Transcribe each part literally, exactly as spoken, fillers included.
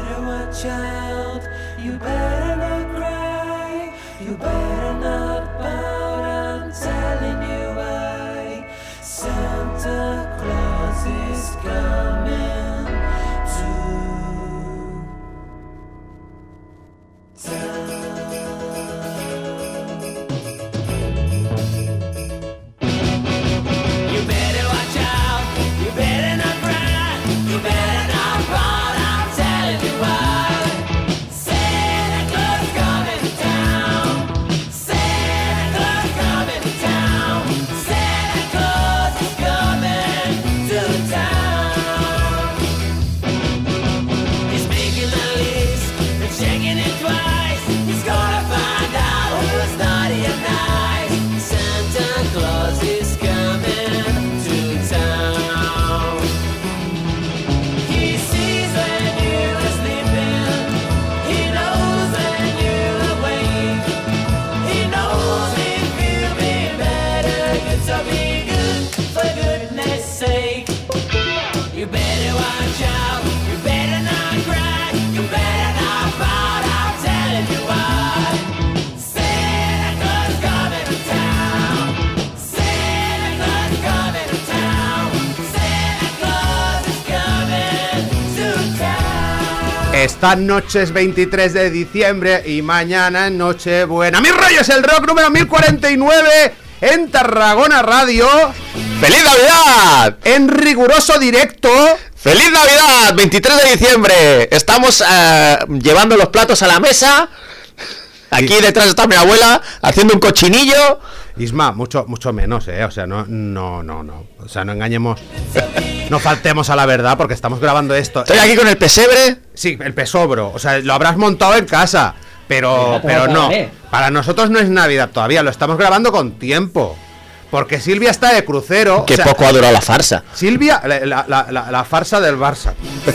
better watch out. You better not cry. You better not pout. I'm telling you why. Santa Claus is coming to town. You better watch out. You better not cry. You better not pout. I'm telling you why. Santa Claus is coming to town. Santa Claus is coming to town. Santa Claus is coming to town. He's making a list and checking it twice. He's gonna find out who's naughty and nice. Santa Claus is coming to town. He sees when you are sleeping. He knows when you're awake. He knows if you'll be better good, so be good for goodness sake. You better watch out. You better not cry. You better not pout. I'm telling you why. Santa Claus is coming to town. Santa Claus is coming to town. Santa Claus is coming to town. Esta noche es veintitrés de diciembre y mañana es Nochebuena. ¡Mi rollo es el rock número mil cuarenta y nueve en Tarragona Radio! ¡Feliz Navidad! En riguroso directo. ¡Feliz Navidad! veintitrés de diciembre. Estamos eh, llevando los platos a la mesa. Aquí detrás está mi abuela haciendo un cochinillo. Isma, mucho, mucho menos, eh. O sea, no, no, no, no. O sea, no engañemos. No faltemos a la verdad porque estamos grabando esto. Estoy aquí con el pesebre. Sí, el pesobro. O sea, lo habrás montado en casa. Pero, pero no. Para nosotros no es Navidad todavía. Lo estamos grabando con tiempo. Porque Silvia está de crucero. Qué o sea, poco ha durado la farsa. Silvia, la, la, la, la, la farsa del Barça.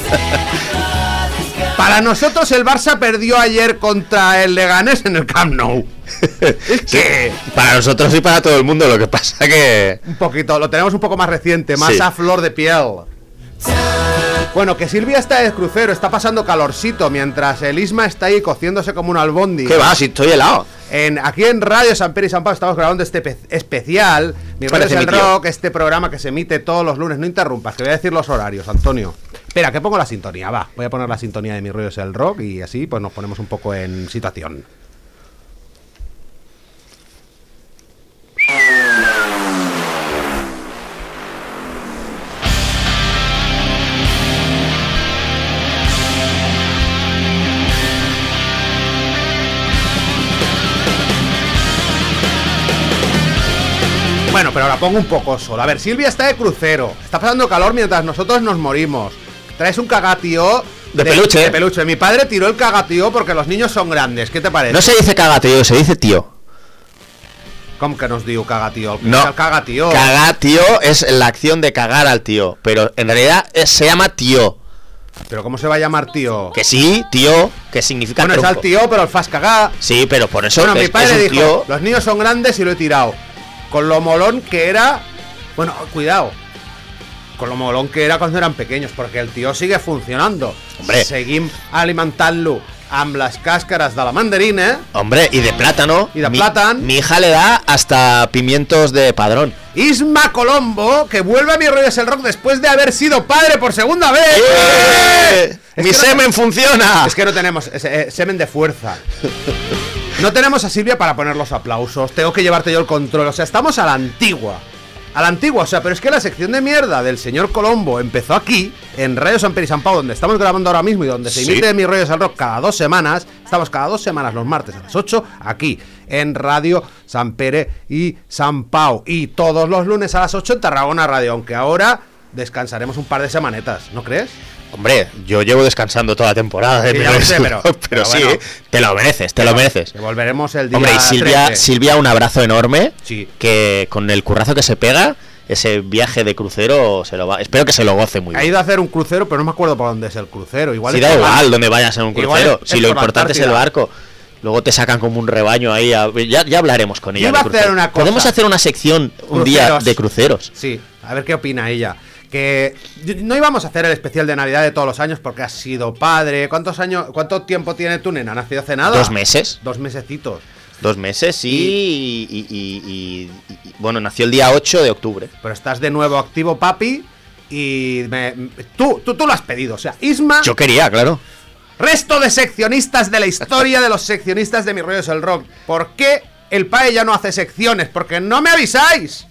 Para nosotros el Barça perdió ayer contra el Leganés en el Camp Nou. Es que Sí, para nosotros y para todo el mundo. Lo que pasa que... un poquito, lo tenemos un poco más reciente, más Sí. a flor de piel. Bueno, que Silvia está de crucero, está pasando calorcito, mientras el Isma está ahí cociéndose como un albondi. ¿Qué va? Si estoy helado. En, aquí en Radio San Pedro y San Pablo estamos grabando este pe- especial. Mi rollo es Parece el mi tío. rock, este programa que se emite todos los lunes. No interrumpas, que voy a decir los horarios, Antonio. Espera, que pongo la sintonía, va. Voy a poner la sintonía de Mi rollo es el rock y así pues nos ponemos un poco en situación. Bueno, pero ahora pongo un poco solo. A ver, Silvia está de crucero. Está pasando calor mientras nosotros nos morimos. Traes un cagatío De peluche. De peluche. Mi padre tiró el cagatío porque los niños son grandes. ¿Qué te parece? No se dice cagatío, se dice tío. ¿Cómo que nos digo cagatío? No. El cagatío. Cagatío es la acción de cagar al tío. Pero en realidad es- se llama tío. ¿Pero cómo se va a llamar tío? Que sí, tío, que significa Bueno, es tronco. al tío, pero el fas cagar. Sí, pero por eso Bueno, es, mi padre es un dijo, tío. los niños son grandes y lo he tirado. Con lo molón que era... Bueno, cuidado. Con lo molón que era cuando eran pequeños, porque el tío sigue funcionando. Hombre. Seguim alimentant-lo amb les cáscaras de la mandarina. Hombre, y de plátano. Y de mi, plátano. Mi hija le da hasta pimientos de padrón. Isma Colombo, que vuelve a Mi rollo es el rock después de haber sido padre por segunda vez. ¡Eh! Es ¡Mi que no- semen funciona! Es que no tenemos eh, eh, semen de fuerza. No tenemos a Silvia para poner los aplausos. Tengo que llevarte yo el control. O sea, estamos a la antigua. A la antigua, o sea, pero es que la sección de mierda del señor Colombo empezó aquí, en Radio San Pedro y San Pau, donde estamos grabando ahora mismo y donde se Sí. emite Mi rollo es el rock cada dos semanas. Estamos cada dos semanas los martes a las ocho, aquí, en Radio San Pere y San Pau. Y todos los lunes a las ocho en Tarragona Radio, aunque ahora descansaremos un par de semanetas, ¿no crees? Hombre, yo llevo descansando toda la temporada de Sí, Mi ya lo rollo sé, es el pero- rock, pero sí, bueno. te lo mereces, te lo mereces. Que volveremos el día Hombre, y Silvia, trece. Silvia, un abrazo enorme. Sí. Que con el currazo que se pega, ese viaje de crucero se lo va. Espero que se lo goce muy Ha bien. ido a hacer un crucero, pero no me acuerdo por dónde es el crucero. Igual Si es da por la- igual donde vayas en un Igual crucero, es- si es lo por la importante es el Antártida. barco. Luego te sacan como un rebaño ahí. a- ya, ya hablaremos con ella. Yo iba de a hacer crucero. una cosa. Podemos hacer una sección un día Cruceros. de cruceros. Sí, a ver qué opina ella. que no íbamos a hacer el especial de Navidad de todos los años porque has sido padre. ¿Cuántos años, cuánto tiempo tiene tu nena? ¿Ha nacido hace nada? Dos meses. Dos mesecitos. Dos meses, sí, y, y, y, y, y, y bueno, nació el día ocho de octubre. Pero estás de nuevo activo, papi. Y me, tú, tú, tú lo has pedido. O sea, Isma. Yo quería, claro. Resto de seccionistas de la historia de los seccionistas de Mi Rollo es el Rock. ¿Por qué el P A E ya no hace secciones? Porque no me avisáis.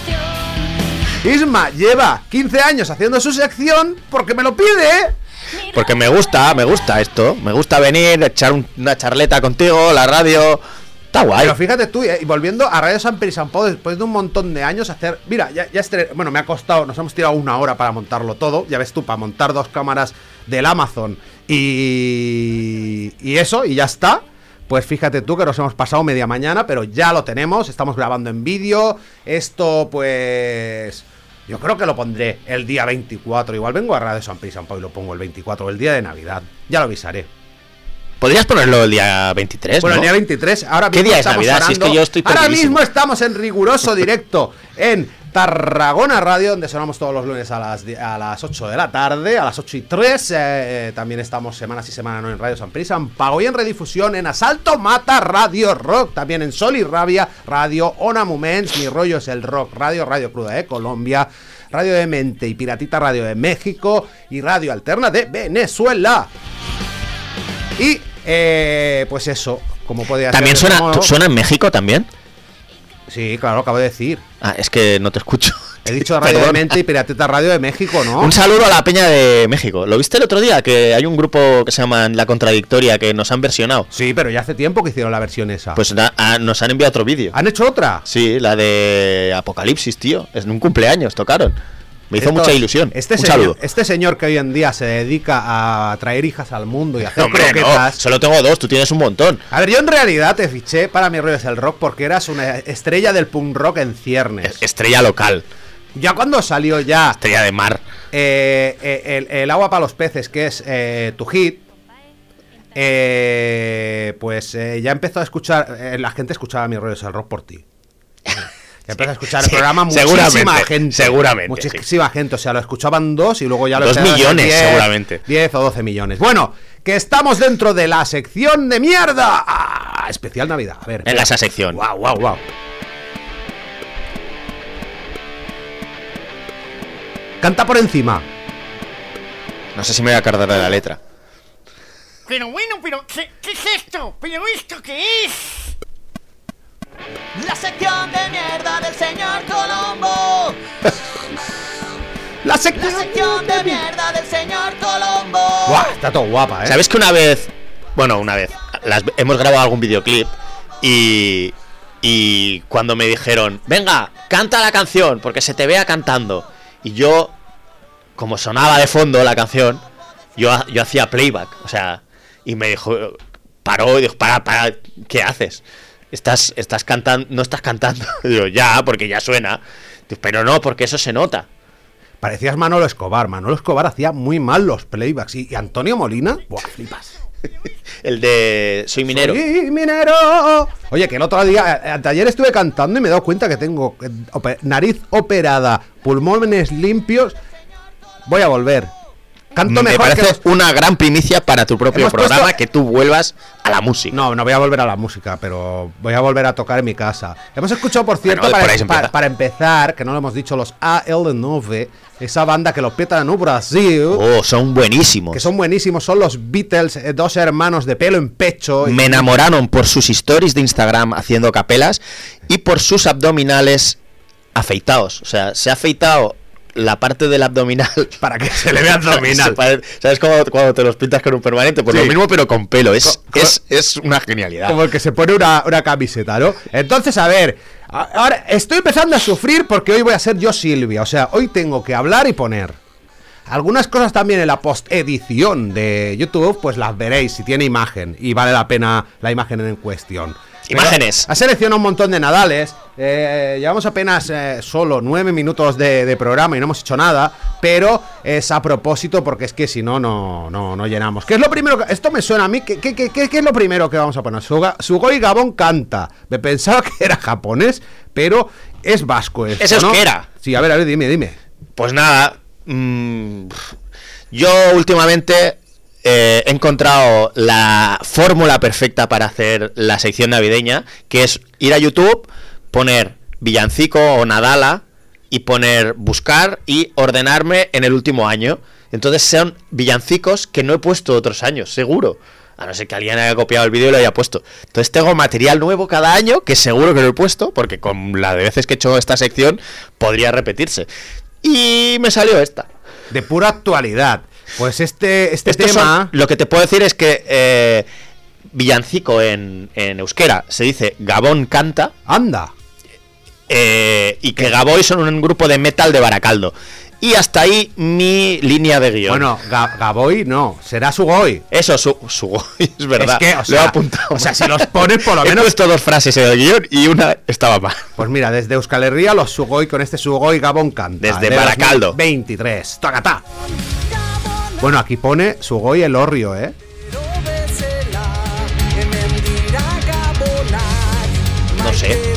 Isma lleva quince años haciendo su sección porque me lo pide. Porque me gusta, me gusta esto. Me gusta venir, echar un, una charleta contigo, la radio. Está guay. Pero fíjate tú, eh, y volviendo a Radio San Pere y San Pau, después de un montón de años hacer... Mira, ya, ya estre... bueno, me ha costado, nos hemos tirado una hora para montarlo todo. Ya ves tú, para montar dos cámaras del Amazon y... y eso, y ya está. Pues fíjate tú que nos hemos pasado media mañana, pero ya lo tenemos, estamos grabando en vídeo. Esto, pues... yo creo que lo pondré el día veinticuatro. Igual vengo a Radio San Pere y San Pau y lo pongo el veinticuatro, el día de Navidad. Ya lo avisaré. Podrías ponerlo el día veintitrés, Bueno, ¿no? el día veintitrés, ahora ¿Qué mismo día es estamos Navidad? Si es que yo estoy Ahora perdidísimo. mismo estamos en riguroso directo en Tarragona Radio, donde sonamos todos los lunes a las, a las ocho de la tarde, a las ocho y tres. Eh, también estamos semanas y semanas ¿no? en Radio San Pere y San Pau y en redifusión en Asalto Mata Radio Rock. También en Sol y Rabia Radio, Ona Moments, Mi Rollo es el Rock Radio, Radio Cruda de Colombia, Radio de Mente y Piratita Radio de México y Radio Alterna de Venezuela. Y, eh, pues eso, como podía ¿También ser, suena, como... suena en México también? Sí, claro, acabo de decir. Ah, es que no te escucho. He dicho Radio de Perdón. Mente y Piratita Radio de México, ¿no? Un saludo a la peña de México. ¿Lo viste el otro día? Que hay un grupo que se llama La Contradictoria que nos han versionado. Sí, pero ya hace tiempo que hicieron la versión esa. Pues na- a- nos han enviado otro vídeo. ¿Han hecho otra? Sí, la de Apocalipsis, tío. Es en un cumpleaños, tocaron. Me hizo Estos- mucha ilusión. Este un señor, saludo. este señor que hoy en día se dedica a traer hijas al mundo y a hacer No, hombre, no, croquetas. solo tengo dos, tú tienes un montón. A ver, yo en realidad te fiché para Mi Rollo es el Rock porque eras una estrella del punk rock en ciernes. Estrella local, Ya cuando salió ya estrella de mar. eh, eh, el, el agua para los peces, que es eh, tu hit, eh, pues eh, ya empezó a escuchar, eh, la gente escuchaba Mi Rollo es el Rock por ti. Ya empezó a escuchar Sí, el programa muchísima seguramente, gente. seguramente, Muchísima gente. O sea, lo escuchaban dos y luego ya lo Dos empezaron a hacer millones, diez, seguramente. diez o doce millones. Bueno, que estamos dentro de la sección de mierda. Ah, especial Navidad. A ver. En esa sección. Wow, wow, wow. Canta por encima. No sé si me voy a acordar de la letra. Pero bueno, pero ¿qué, qué es esto? ¿Pero esto qué es? La sección de mierda del señor Colombo. La sección, La sección de mierda del señor Colombo. Guau, está todo guapa, ¿eh? ¿Sabes que una vez, bueno, una vez, las, hemos grabado algún videoclip y, y cuando me dijeron, venga, canta la canción, porque se te vea cantando, y yo, como sonaba de fondo la canción, yo, ha- yo hacía playback, o sea, y me dijo, paró y dijo, para, para, ¿qué haces? Estás, estás cantando, no estás cantando. Y digo, ya, porque ya suena. Digo, pero no, porque eso se nota. Parecías Manolo Escobar. Manolo Escobar hacía muy mal los playbacks. Y, y Antonio Molina, buah, flipas. El de Soy minero. Soy minero. Oye, que el otro día, eh, ayer estuve cantando y me he dado cuenta que tengo eh, ope- nariz operada, pulmones limpios. Voy a volver. Canto Me mejor parece que los- una gran primicia para tu propio Hemos programa puesto- que tú vuelvas a la música. No, no voy a volver a la música, pero voy a volver a tocar en mi casa. Hemos escuchado, por cierto, Bueno, para, por ahí se para- empieza. para empezar, que no lo hemos dicho, los A L nueve, esa banda que lo peta en Brasil, Oh, son buenísimos. que son buenísimos, son los Beatles, eh, dos hermanos de pelo en pecho. y- Me enamoraron por sus stories de Instagram haciendo capelas y por sus abdominales afeitados. O sea, se ha afeitado la parte del abdominal. Para que se le vea abdominal. Se pare- ¿Sabes cómo cuando te los pintas con un permanente? Pues Sí. lo mismo, pero con pelo. Es, Co- co- es, es una genialidad. Como el que se pone una, una camiseta, ¿no? Entonces, a ver, a- ahora estoy empezando a sufrir porque hoy voy a ser yo Silvia. O sea, hoy tengo que hablar y poner. Algunas cosas también en la post-edición de YouTube, pues las veréis si tiene imagen y vale la pena la imagen en cuestión. Pero Imágenes. ha seleccionado un montón de Nadales. eh, llevamos apenas eh, solo nueve minutos de, de programa y no hemos hecho nada. Pero es a propósito porque es que si no, no, no, no llenamos. ¿Qué es lo primero que, esto me suena a mí. ¿Qué, qué, qué, qué- qué es lo primero que vamos a poner? Suga- Sugoi Gabón canta. Me pensaba que era japonés, pero es vasco esto, Es ¿no? euskera. Sí, a ver, a ver, dime, dime. Pues nada, mmm, yo últimamente eh, he encontrado la fórmula perfecta para hacer la sección navideña, que es ir a YouTube, poner villancico o Nadala y poner buscar y ordenarme en el último año. Entonces son villancicos que no he puesto otros años, seguro. A no ser que alguien haya copiado el vídeo y lo haya puesto. Entonces tengo material nuevo cada año, que seguro que lo he puesto, porque con la de veces que he hecho esta sección podría repetirse. Y me salió esta. De pura actualidad. Pues este, este Estos tema... son- lo que te puedo decir es que eh, villancico en, en euskera se dice Gabón canta, Anda. eh, y que Gaboy son un grupo de metal de Baracaldo. Y hasta ahí mi línea de guión. Bueno, Ga- Gaboy no, será Sugoi. Eso, su, su es verdad. Es que, o lo he sea, apuntado. o sea, si los pones por lo He menos... puesto dos frases en el guión y una estaba mal. Pues mira, desde Euskal Herria los Sugoi con este Sugoi Gabón canta. Desde de Baracaldo. veintitrés. Tocatá. Bueno, aquí pone Sugoi el Orrio, ¿eh? No sé.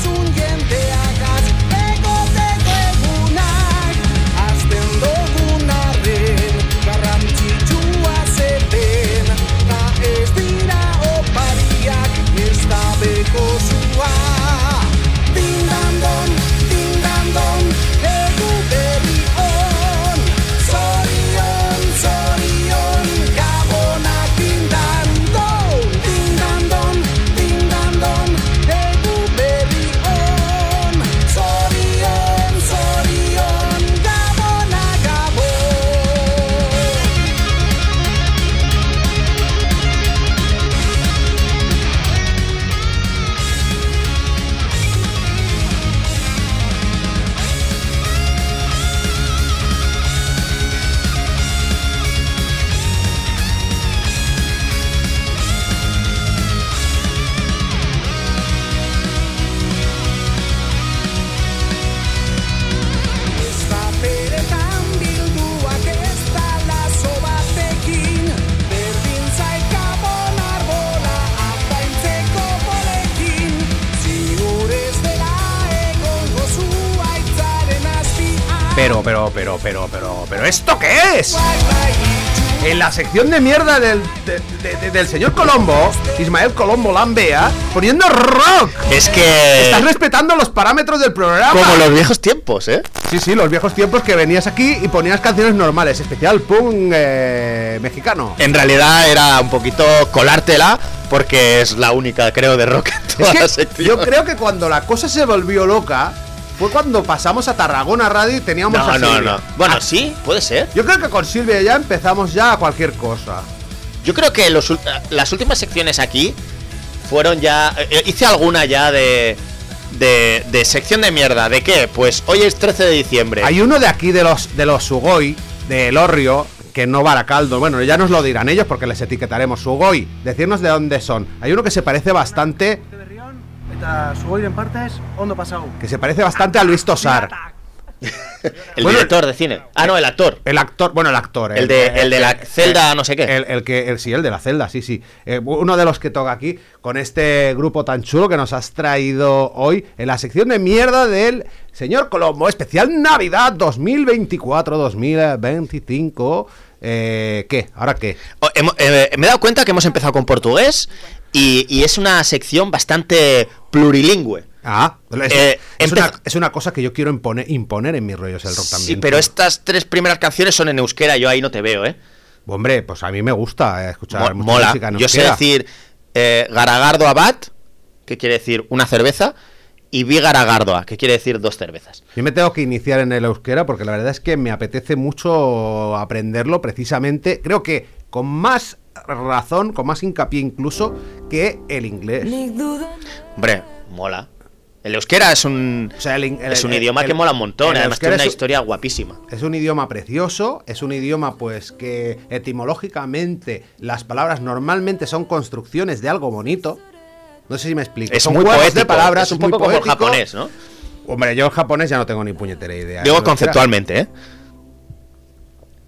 Pero, pero, pero, pero, pero, pero, ¿esto qué es? En la sección de mierda del, de- de- de- del señor Colombo, Ismael Colombo Lambea, poniendo rock. Es que... Estás respetando los parámetros del programa. como los viejos tiempos, ¿eh? Sí, sí, los viejos tiempos que venías aquí y ponías canciones normales, especial punk eh, mexicano. En realidad era un poquito colártela, porque es la única, creo, de rock en toda Es la que sección. yo creo que cuando la cosa se volvió loca fue cuando pasamos a Tarragona Radio y teníamos No, a no, Silvia. no. Bueno, Ah, sí, puede ser. yo creo que con Silvia ya empezamos ya a cualquier cosa. Yo creo que los, ul- las últimas secciones aquí fueron ya... eh, hice alguna ya de, de... de sección de mierda. ¿De qué? Pues hoy es trece de diciembre. Hay uno de aquí de los de los Sugoi, de Elorrio, que no Baracaldo. Bueno, ya nos lo dirán ellos porque les etiquetaremos. Sugoi, decirnos de dónde son. Hay uno que se parece bastante, Eta Sugoi partes, ondo pasau. que se parece bastante a Luis Tosar. El bueno, director de cine. Ah, no, el actor. El actor, bueno, el actor. El de- el de la celda, no sé qué. El, el que, el, sí, el de la celda, sí, sí. Eh, uno de los que toca aquí, con este grupo tan chulo que nos has traído hoy en la sección de mierda del señor Colombo, especial Navidad dos mil veinticuatro dos mil veinticinco. Eh, ¿Qué? ¿Ahora qué? Oh, hemo- eh, me he dado cuenta que hemos empezado con portugués y, y es una sección bastante plurilingüe. Ah, es, Eh, es empeza- una, es una cosa que yo quiero imponer, imponer en mis rollos el rock también. Sí, pero estas tres primeras canciones son en euskera, yo ahí no te veo, ¿eh? Hombre, pues a mí me gusta eh, escuchar Mo- mucha mola. música en Yo sé euskera. decir eh, Garagardo Abad, que quiere decir una cerveza, y Vigaragardoa, que quiere decir dos cervezas. Yo me tengo que iniciar en el euskera porque la verdad es que me apetece mucho aprenderlo precisamente, creo que con más razón, con más hincapié incluso que el inglés. Hombre, mola. El euskera es un, O sea, el in- el- es un el- idioma el- que mola un montón, el además euskera tiene una es un- historia guapísima. Es un idioma precioso, es un idioma pues que etimológicamente las palabras normalmente son construcciones de algo bonito. No sé si me explico. Es Son muy juegos poético, de palabras, es un muy poco como el poético. japonés, ¿no? Hombre, yo el japonés ya no tengo ni puñetera idea. Digo El euskera- conceptualmente, ¿eh?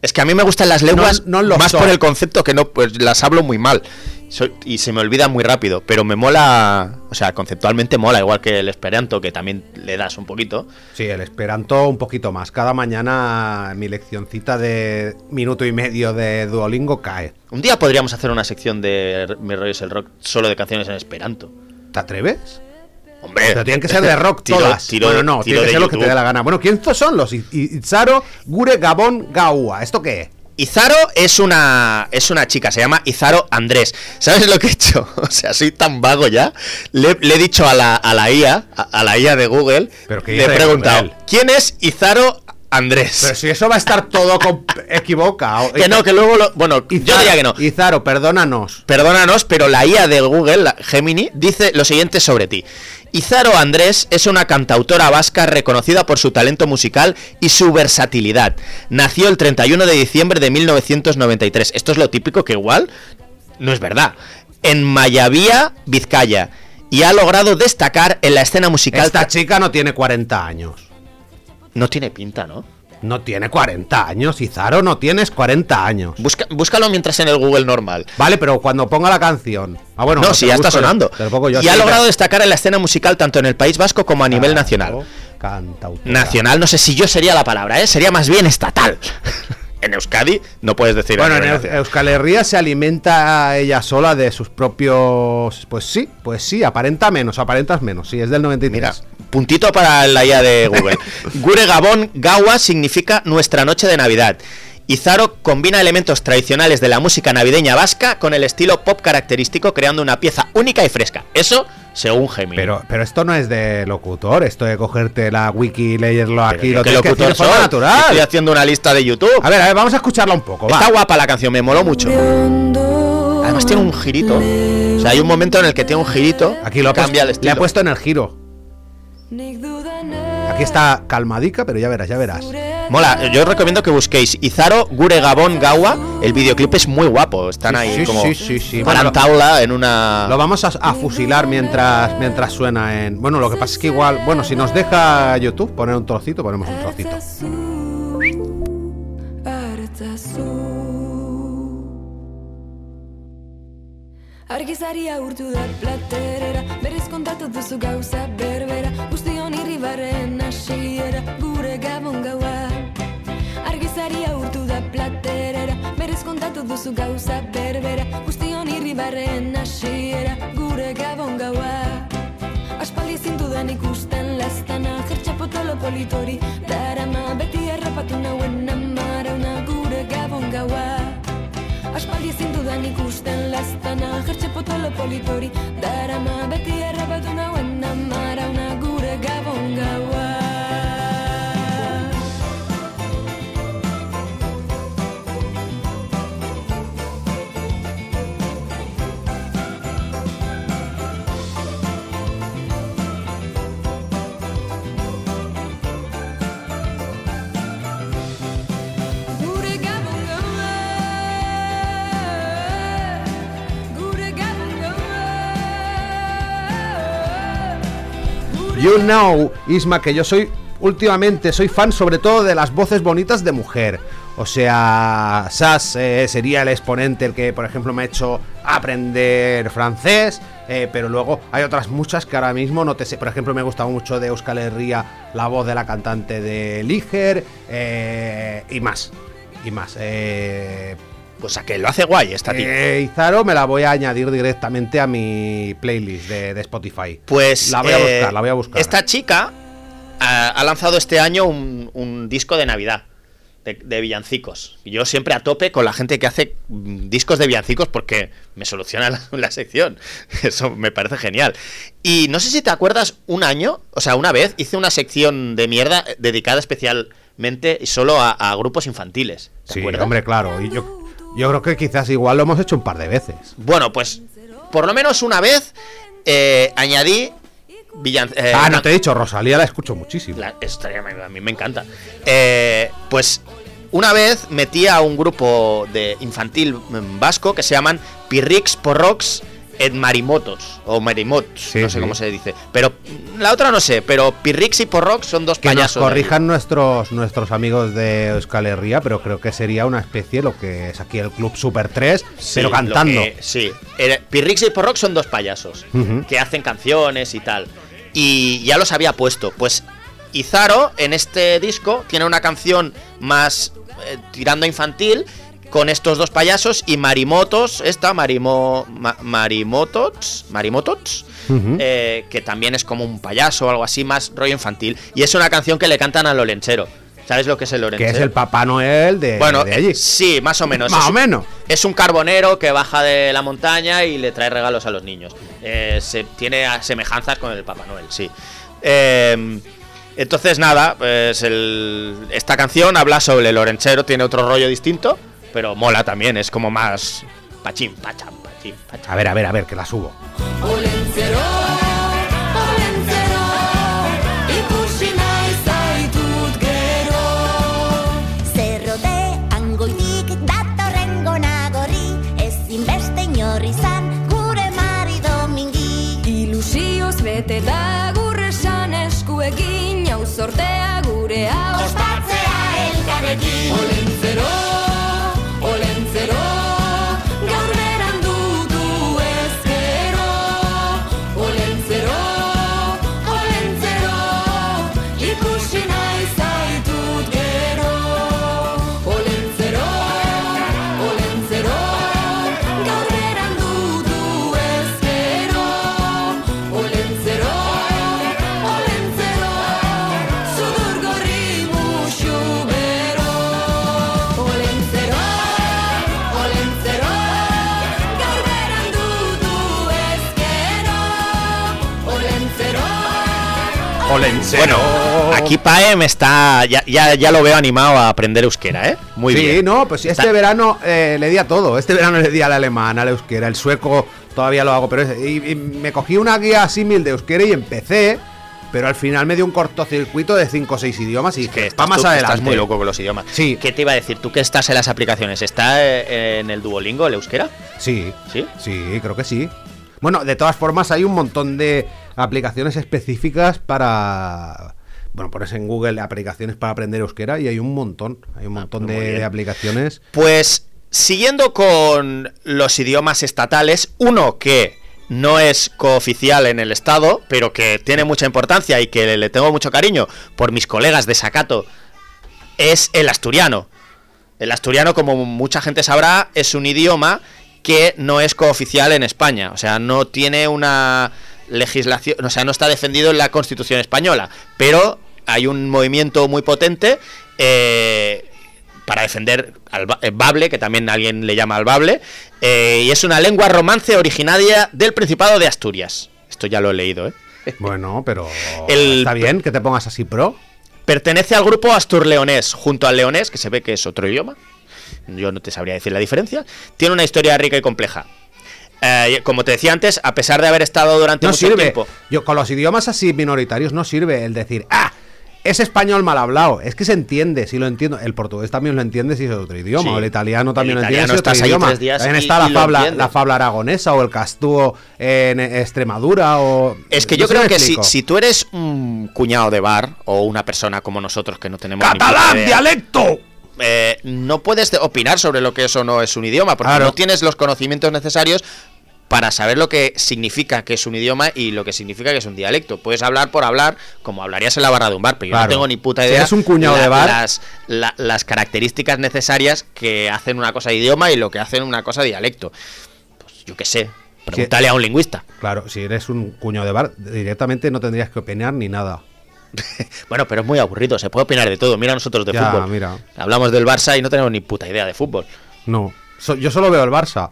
Es que a mí me gustan las lenguas No- no lo más son. por el concepto que no, pues las hablo muy mal. Soy- y se me olvidan muy rápido, pero me mola, o sea, conceptualmente mola, igual que el esperanto, que también le das un poquito. Sí, el esperanto un poquito más. Cada mañana mi leccioncita de minuto y medio de Duolingo cae. Un día podríamos hacer una sección de Mi rollo es el rock solo de canciones en esperanto. ¿Te atreves? Hombre, Pero tienen que ser de rock Tiro- todas. tiro- bueno, no, tiro tiene que de ser lo que te YouTube. dé la gana. Bueno, ¿quién son los I- I- Izaro Gure Gabón Gaua? ¿Esto qué es? Izaro es una es una chica, se llama Izaro Andrés. ¿Sabes lo que he hecho? O sea, soy tan vago ya. Le, le he dicho a la, a la I A, a, a la I A de Google, Pero que le he dice preguntado, Google. ¿quién es Izaro Andrés? Pero si eso va a estar todo con- equivocado. Que no, que luego lo... Bueno, yo Izaro, diría que no. Izaro, perdónanos. Perdónanos, pero la I A del Google, la Gemini, dice lo siguiente sobre ti. Izaro Andrés es una cantautora vasca reconocida por su talento musical y su versatilidad. Nació el treinta y uno de diciembre de mil novecientos noventa y tres. Esto es lo típico que igual no es verdad. En Mayavía, Vizcaya. Y ha logrado destacar en la escena musical... Esta chica no tiene cuarenta años. No tiene pinta, ¿no? No tiene cuarenta años, Izaro, no tienes cuarenta años. Busca, búscalo mientras en el Google normal. Vale, pero cuando ponga la canción. Ah, bueno, no, te si lo ya está busco yo, sonando. te lo pongo yo, y sí, ha ya. logrado destacar en la escena musical tanto en el País Vasco como a nivel Claro, nacional. Cantautora. Nacional, no sé si yo sería la palabra, ¿eh? Sería más bien estatal. En Euskadi no puedes decir... Bueno, a en nivel Eus- nacional. Euskal Herria se alimenta ella sola de sus propios... Pues sí, pues sí, aparenta menos, aparentas menos. Sí, es del noventa y tres. Mira, puntito para la I A de Google. Gure Gabón Gawa significa nuestra noche de Navidad. Izaro combina elementos tradicionales de la música navideña vasca con el estilo pop característico, creando una pieza única y fresca. Eso, según Gemini. Pero, pero esto no es de locutor, esto de cogerte la wiki y leerlo Pero aquí. yo Lo qué tienes que decir locutor de forma soy. natural. Estoy haciendo una lista de YouTube. A ver, a ver, vamos a escucharla un poco, va. Está guapa la canción, me moló mucho. Además tiene un girito. O sea, hay un momento en el que tiene un girito. Aquí lo ha cambia el puesto- estilo. le ha puesto en el giro. Aquí está calmadica, pero ya verás, ya verás. Mola, yo os recomiendo que busquéis Izaro Gure Gabón Gawa. El videoclip es muy guapo. Están Sí, ahí sí, como sí, sí, sí. para Bueno, taula en una. Lo vamos a, a fusilar mientras mientras suena en... Bueno, lo que pasa es que igual... Bueno, si nos deja YouTube poner un trocito, ponemos un trocito. Argizaria urtu da platerera, berriz kontatu duzu gauza berbera, guztion irribarren hasiera, gure gabon gaua. Argizaria urtu da platerera, berriz kontatu duzu gauza berbera, guztion irribarren hasiera, gure gabon gaua. Aspaldi zintudan ikusten lastana, jertxapotolo politori, darama beti errapatu nauen amarauna, gure gabon gaua. Aspaldi ezin dudan ikusten lastana, jertxe potolo politori, darama beti errabatu nauen amarauna, gure gabon gaua. Gure gabon gaua. Gure gabon gaua. You know, Isma, que yo soy... Últimamente soy fan sobre todo de las voces bonitas de mujer. O sea, Sass eh, sería el exponente, el que por ejemplo me ha hecho aprender francés, eh, pero luego hay otras muchas que ahora mismo no te sé. Por ejemplo, me gusta mucho de Euskal Herria la voz de la cantante de Liger, eh, y más, y más. Eh, Pues a que lo hace guay esta tía. eh, Izaro me la voy a añadir directamente a mi playlist de, de Spotify. Pues la voy a eh, buscar, la voy a buscar. Esta chica ha, ha lanzado este año un, un disco de Navidad de, de villancicos. Y yo siempre a tope con la gente que hace mm, discos de villancicos porque me soluciona la, la sección. Eso me parece genial. Y no sé si te acuerdas, un año, o sea, una vez hice una sección de mierda dedicada especialmente y solo a, a grupos infantiles. ¿Te Sí, acuerdas? hombre, claro. Y yo, yo creo que quizás igual lo hemos hecho un par de veces. Bueno, pues por lo menos una vez eh, añadí villan- eh, ah, no una- te he dicho, Rosalía la escucho muchísimo. La- esta a mí me encanta. Eh, pues una vez metí a un grupo de infantil mm, vasco que se llaman Pirrix Porrox Ed Marimotos o Marimots, Sí, no sé sí. cómo se dice. Pero la otra no sé, pero Pirrix y Porrox son dos Que nos payasos. de corrijan nuestros nuestros amigos de Euskal Herria, pero creo que sería una especie lo que es aquí el Club Super tres, Sí, pero lo cantando. que- sí, Eh, Pirrix y Porrox son dos payasos Ujú. que hacen canciones y tal. Y ya los había puesto. Pues Izaro en este disco tiene una canción más eh, tirando a infantil con estos dos payasos y Marimotos, esta Marimo, Ma- Marimotots, Marimotots, Ujú. eh, que también es como un payaso o algo así, más rollo infantil. Y es una canción que le cantan al Olenchero. ¿Sabes lo que es el Que Olenchero? es el Papá Noel de, Bueno, de allí. eh, sí, más o menos. Más Es o un- menos. Es un carbonero que baja de la montaña y le trae regalos a los niños. Eh, se, tiene a- semejanzas con el Papá Noel, sí. Eh, entonces, nada, pues el- esta canción habla sobre el orenchero, tiene otro rollo distinto, pero mola también, es como más pachín, pacham, pachín, pacham. A ver, a ver, a ver, que la subo. Olentzero, olentzero, ikusi nahi zaitut gero. Zerrotean goitik datorren gonagorri, ezinbeste inor izan gure Mari Domingi. Ilusioz bete da gure esan eskuekin, hau sortea gure hau Ospatzea elkarrekin. Olentzero, olentzero, gaur berandu ezkero. Olentzero, olentzero, ikusi nahi zaitut gero. Olentzero, olentzero, gaur berandu ezkero. Olentzero, olentzero, sudur gorri muxu bero. Olentzero, olentzero, gaur berandu ezkero. Olentzero, Olentzero. Bueno, aquí Pae me está. Ya, ya, ya lo veo animado a aprender euskera, ¿eh? Muy sí, bien. no, pues sí, este Está- verano eh, le di a todo. Este verano le di al alemán, al euskera, el sueco todavía lo hago, pero es- y, y me cogí una guía símil de euskera y empecé, pero al final me dio un cortocircuito de cinco o seis idiomas y Que que estás, va más tú- adelante. estás muy loco con los idiomas. Sí. ¿Qué te iba a decir? ¿Tú que estás en las aplicaciones? ¿Está eh, en el Duolingo, el euskera? Sí, ¿Sí? sí, creo que sí. Bueno, de todas formas hay un montón de aplicaciones específicas para... Bueno, pones en Google aplicaciones para aprender euskera y hay un montón. Hay un montón pues muy de, bien. de aplicaciones. Pues siguiendo con los idiomas estatales, uno que no es cooficial en el estado, pero que tiene mucha importancia y que le tengo mucho cariño por mis colegas de Sacato, es el asturiano. El asturiano, como mucha gente sabrá, es un idioma que no es cooficial en España, o sea, no tiene una legislación, o sea, no está defendido en la Constitución española, pero hay un movimiento muy potente eh, para defender al ba- el bable, que también alguien le llama al bable, eh, y es una lengua romance originaria del Principado de Asturias. Esto ya lo he leído, ¿eh? Bueno, pero El- está bien que te pongas así pro. Pertenece al grupo astur-leonés, junto al leonés, que se ve que es otro idioma. Yo no te sabría decir la diferencia. Tiene una historia rica y compleja. Eh, como te decía antes, a pesar de haber estado durante No mucho sirve. tiempo... Yo con los idiomas así minoritarios no sirve el decir, ah, es español mal hablado. Es que se entiende, si lo entiendo. El portugués también lo entiende si es otro idioma. Sí. O el italiano también El lo entiende si italiano es otro estás ahí idioma. tres días También y- está y la lo fabla, entiendes. la fabla aragonesa o el castúo en Extremadura o... Es que no yo sé creo me que si, explico. si tú eres un cuñado de bar o una persona como nosotros que no tenemos ni puta ¡Catalán, idea, dialecto! eh, no puedes de- opinar sobre lo que eso no es un idioma, porque Claro. no tienes los conocimientos necesarios para saber lo que significa que es un idioma y lo que significa que es un dialecto. Puedes hablar por hablar, como hablarías en la barra de un bar, pero yo Claro. no tengo ni puta Si idea. eres un cuñado de bar- Las, la- las características necesarias que hacen una cosa de idioma y lo que hacen una cosa de dialecto. Pues yo qué sé, pregúntale a un lingüista. Claro, si eres un cuñado de bar, directamente no tendrías que opinar ni nada. Bueno, pero es muy aburrido, se puede opinar de todo. Mira nosotros de Ya, fútbol. mira. Hablamos del Barça y no tenemos ni puta idea de fútbol. No. So- yo solo veo el Barça.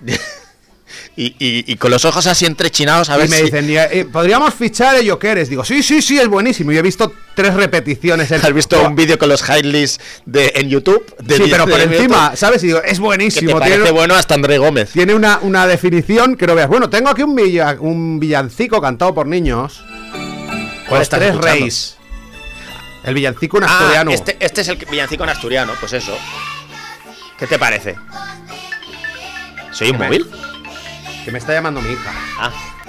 Y, y- y con los ojos así entrechinados a ver Y me si... dicen, "Y, eh, podríamos fichar a Jokeres". Digo, sí, sí, sí, es buenísimo. Y he visto tres repeticiones. en- ¿Has visto un vídeo con los highlights de, en YouTube? De Sí, diez pero por minutos? encima, ¿sabes? Y digo, es Que te buenísimo. parece Tiene, bueno hasta André Gómez. tiene una, una definición que no veas. Bueno, tengo aquí un, villa- un villancico cantado por niños. ¿Cuál Los estás tres escuchando? reyes. El villancico en Ah, asturiano. este, este es el villancico en asturiano, pues eso. ¿Qué te parece? ¿Soy un Dime. móvil? Que me está llamando mi hija. Ah.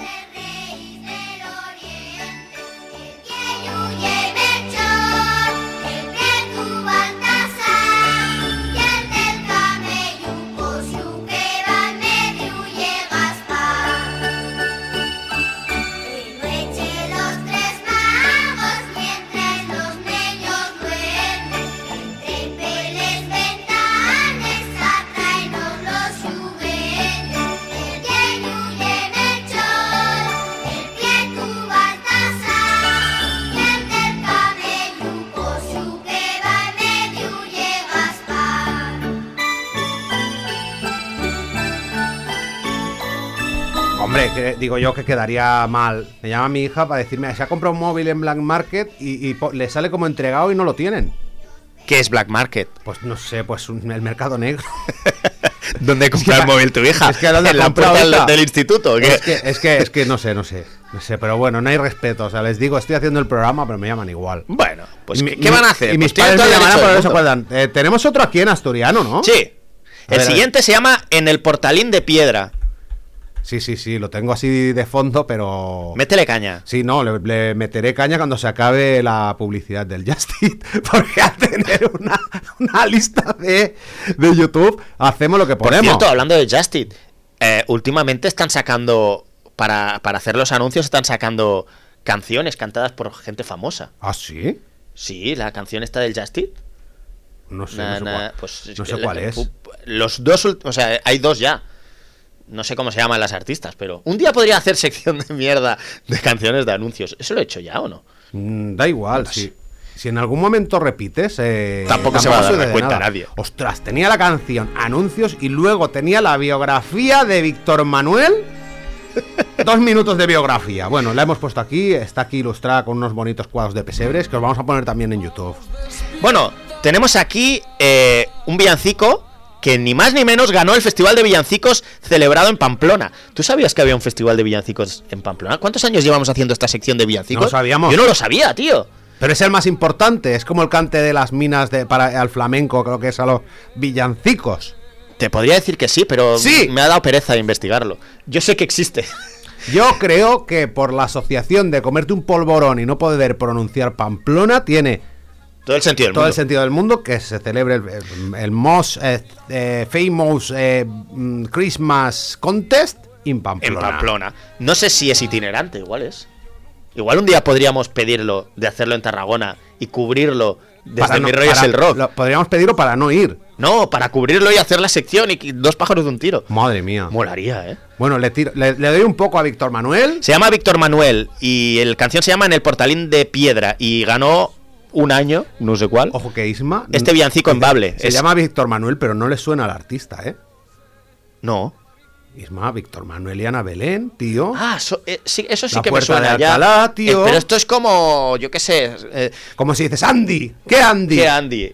Hombre, que, digo yo que quedaría mal. Me llama mi hija para decirme, se ha comprado un móvil en Black Market y, y po- le sale como entregado y no lo tienen. ¿Qué es Black Market? Pues no sé, pues un- el mercado negro. ¿Dónde compra Es el que- móvil tu hija? es que ¿dónde ¿En la compra puerta ahorita? del, del instituto? ¿o qué? Es que, es que, es que no sé, no sé, no sé, pero bueno, no hay respeto. O sea, les digo, estoy haciendo el programa, pero me llaman igual. Bueno, pues Y ¿qué, mi- qué van a hacer? Y mis Pues tienen padres me todo el llamarán, derecho pero no del se mundo. acuerdan. Eh, tenemos otro aquí en asturiano, ¿no? Sí. El ver, a siguiente se llama En el portalín de piedra. Sí, sí, sí, lo tengo así de fondo, pero... Métele caña. Sí, no, le, le meteré caña cuando se acabe la publicidad del Just Eat, porque al tener una, una lista de, de YouTube, hacemos lo que Por ponemos. cierto, hablando de Just Eat, eh, últimamente están sacando, para, para hacer los anuncios, están sacando canciones cantadas por gente famosa. ¿Ah, sí? Sí, la canción esta del Just Eat. No sé, Na- no sé, na- cuál, pues, no es sé que cuál la- es. pu- Los dos, ult- o sea, hay dos ya. No sé cómo se llaman las artistas, pero un día podría hacer sección de mierda de canciones de anuncios. ¿Eso lo he hecho ya o no? Mm, da igual, si, si en algún momento repites... eh, Tampoco se va a dar sucede cuenta nada. nadie. Ostras, tenía la canción, anuncios, y luego tenía la biografía de Víctor Manuel... Dos minutos de biografía. Bueno, la hemos puesto aquí, está aquí ilustrada con unos bonitos cuadros de pesebres que os vamos a poner también en YouTube. Bueno, tenemos aquí eh, un villancico que ni más ni menos ganó el Festival de Villancicos celebrado en Pamplona. ¿Tú sabías que había un Festival de Villancicos en Pamplona? ¿Cuántos años llevamos haciendo esta sección de villancicos? No lo sabíamos. Yo no lo sabía, tío. Pero es el más importante, es como el cante de las minas de, para al flamenco, creo que es a los villancicos. Te podría decir que sí, pero Sí. me ha dado pereza investigarlo. Yo sé que existe. Yo creo que por la asociación de comerte un polvorón y no poder pronunciar Pamplona, tiene Todo el sentido del todo mundo. el sentido del mundo que se celebre el, el, el most eh, eh, famous eh, mm, Christmas Contest in Pamplona. En Pamplona. No sé si es itinerante, igual es. Igual un día podríamos pedirlo de hacerlo en Tarragona y cubrirlo desde Para no- Mi Rollo es para- el Rock. lo- podríamos pedirlo para no ir. No, para cubrirlo y hacer la sección y que- dos pájaros de un tiro. Madre mía. Molaría, ¿eh? Bueno, le, tiro- le, le doy un poco a Víctor Manuel. Se llama Víctor Manuel y el canción se llama En el portalín de piedra y ganó un año, no sé cuál. Ojo que Isma. Este villancico en Bable. Se es- llama Víctor Manuel, pero no le suena al artista, ¿eh? No. Isma, Víctor Manuel y Ana Belén, tío. Ah, so- eh, sí, eso sí La que me Puerta suena de ya. Alcalá, tío. Eh, pero esto es como, yo qué sé, eh, Como si dices, Andy. ¿Qué Andy? ¿qué Andy?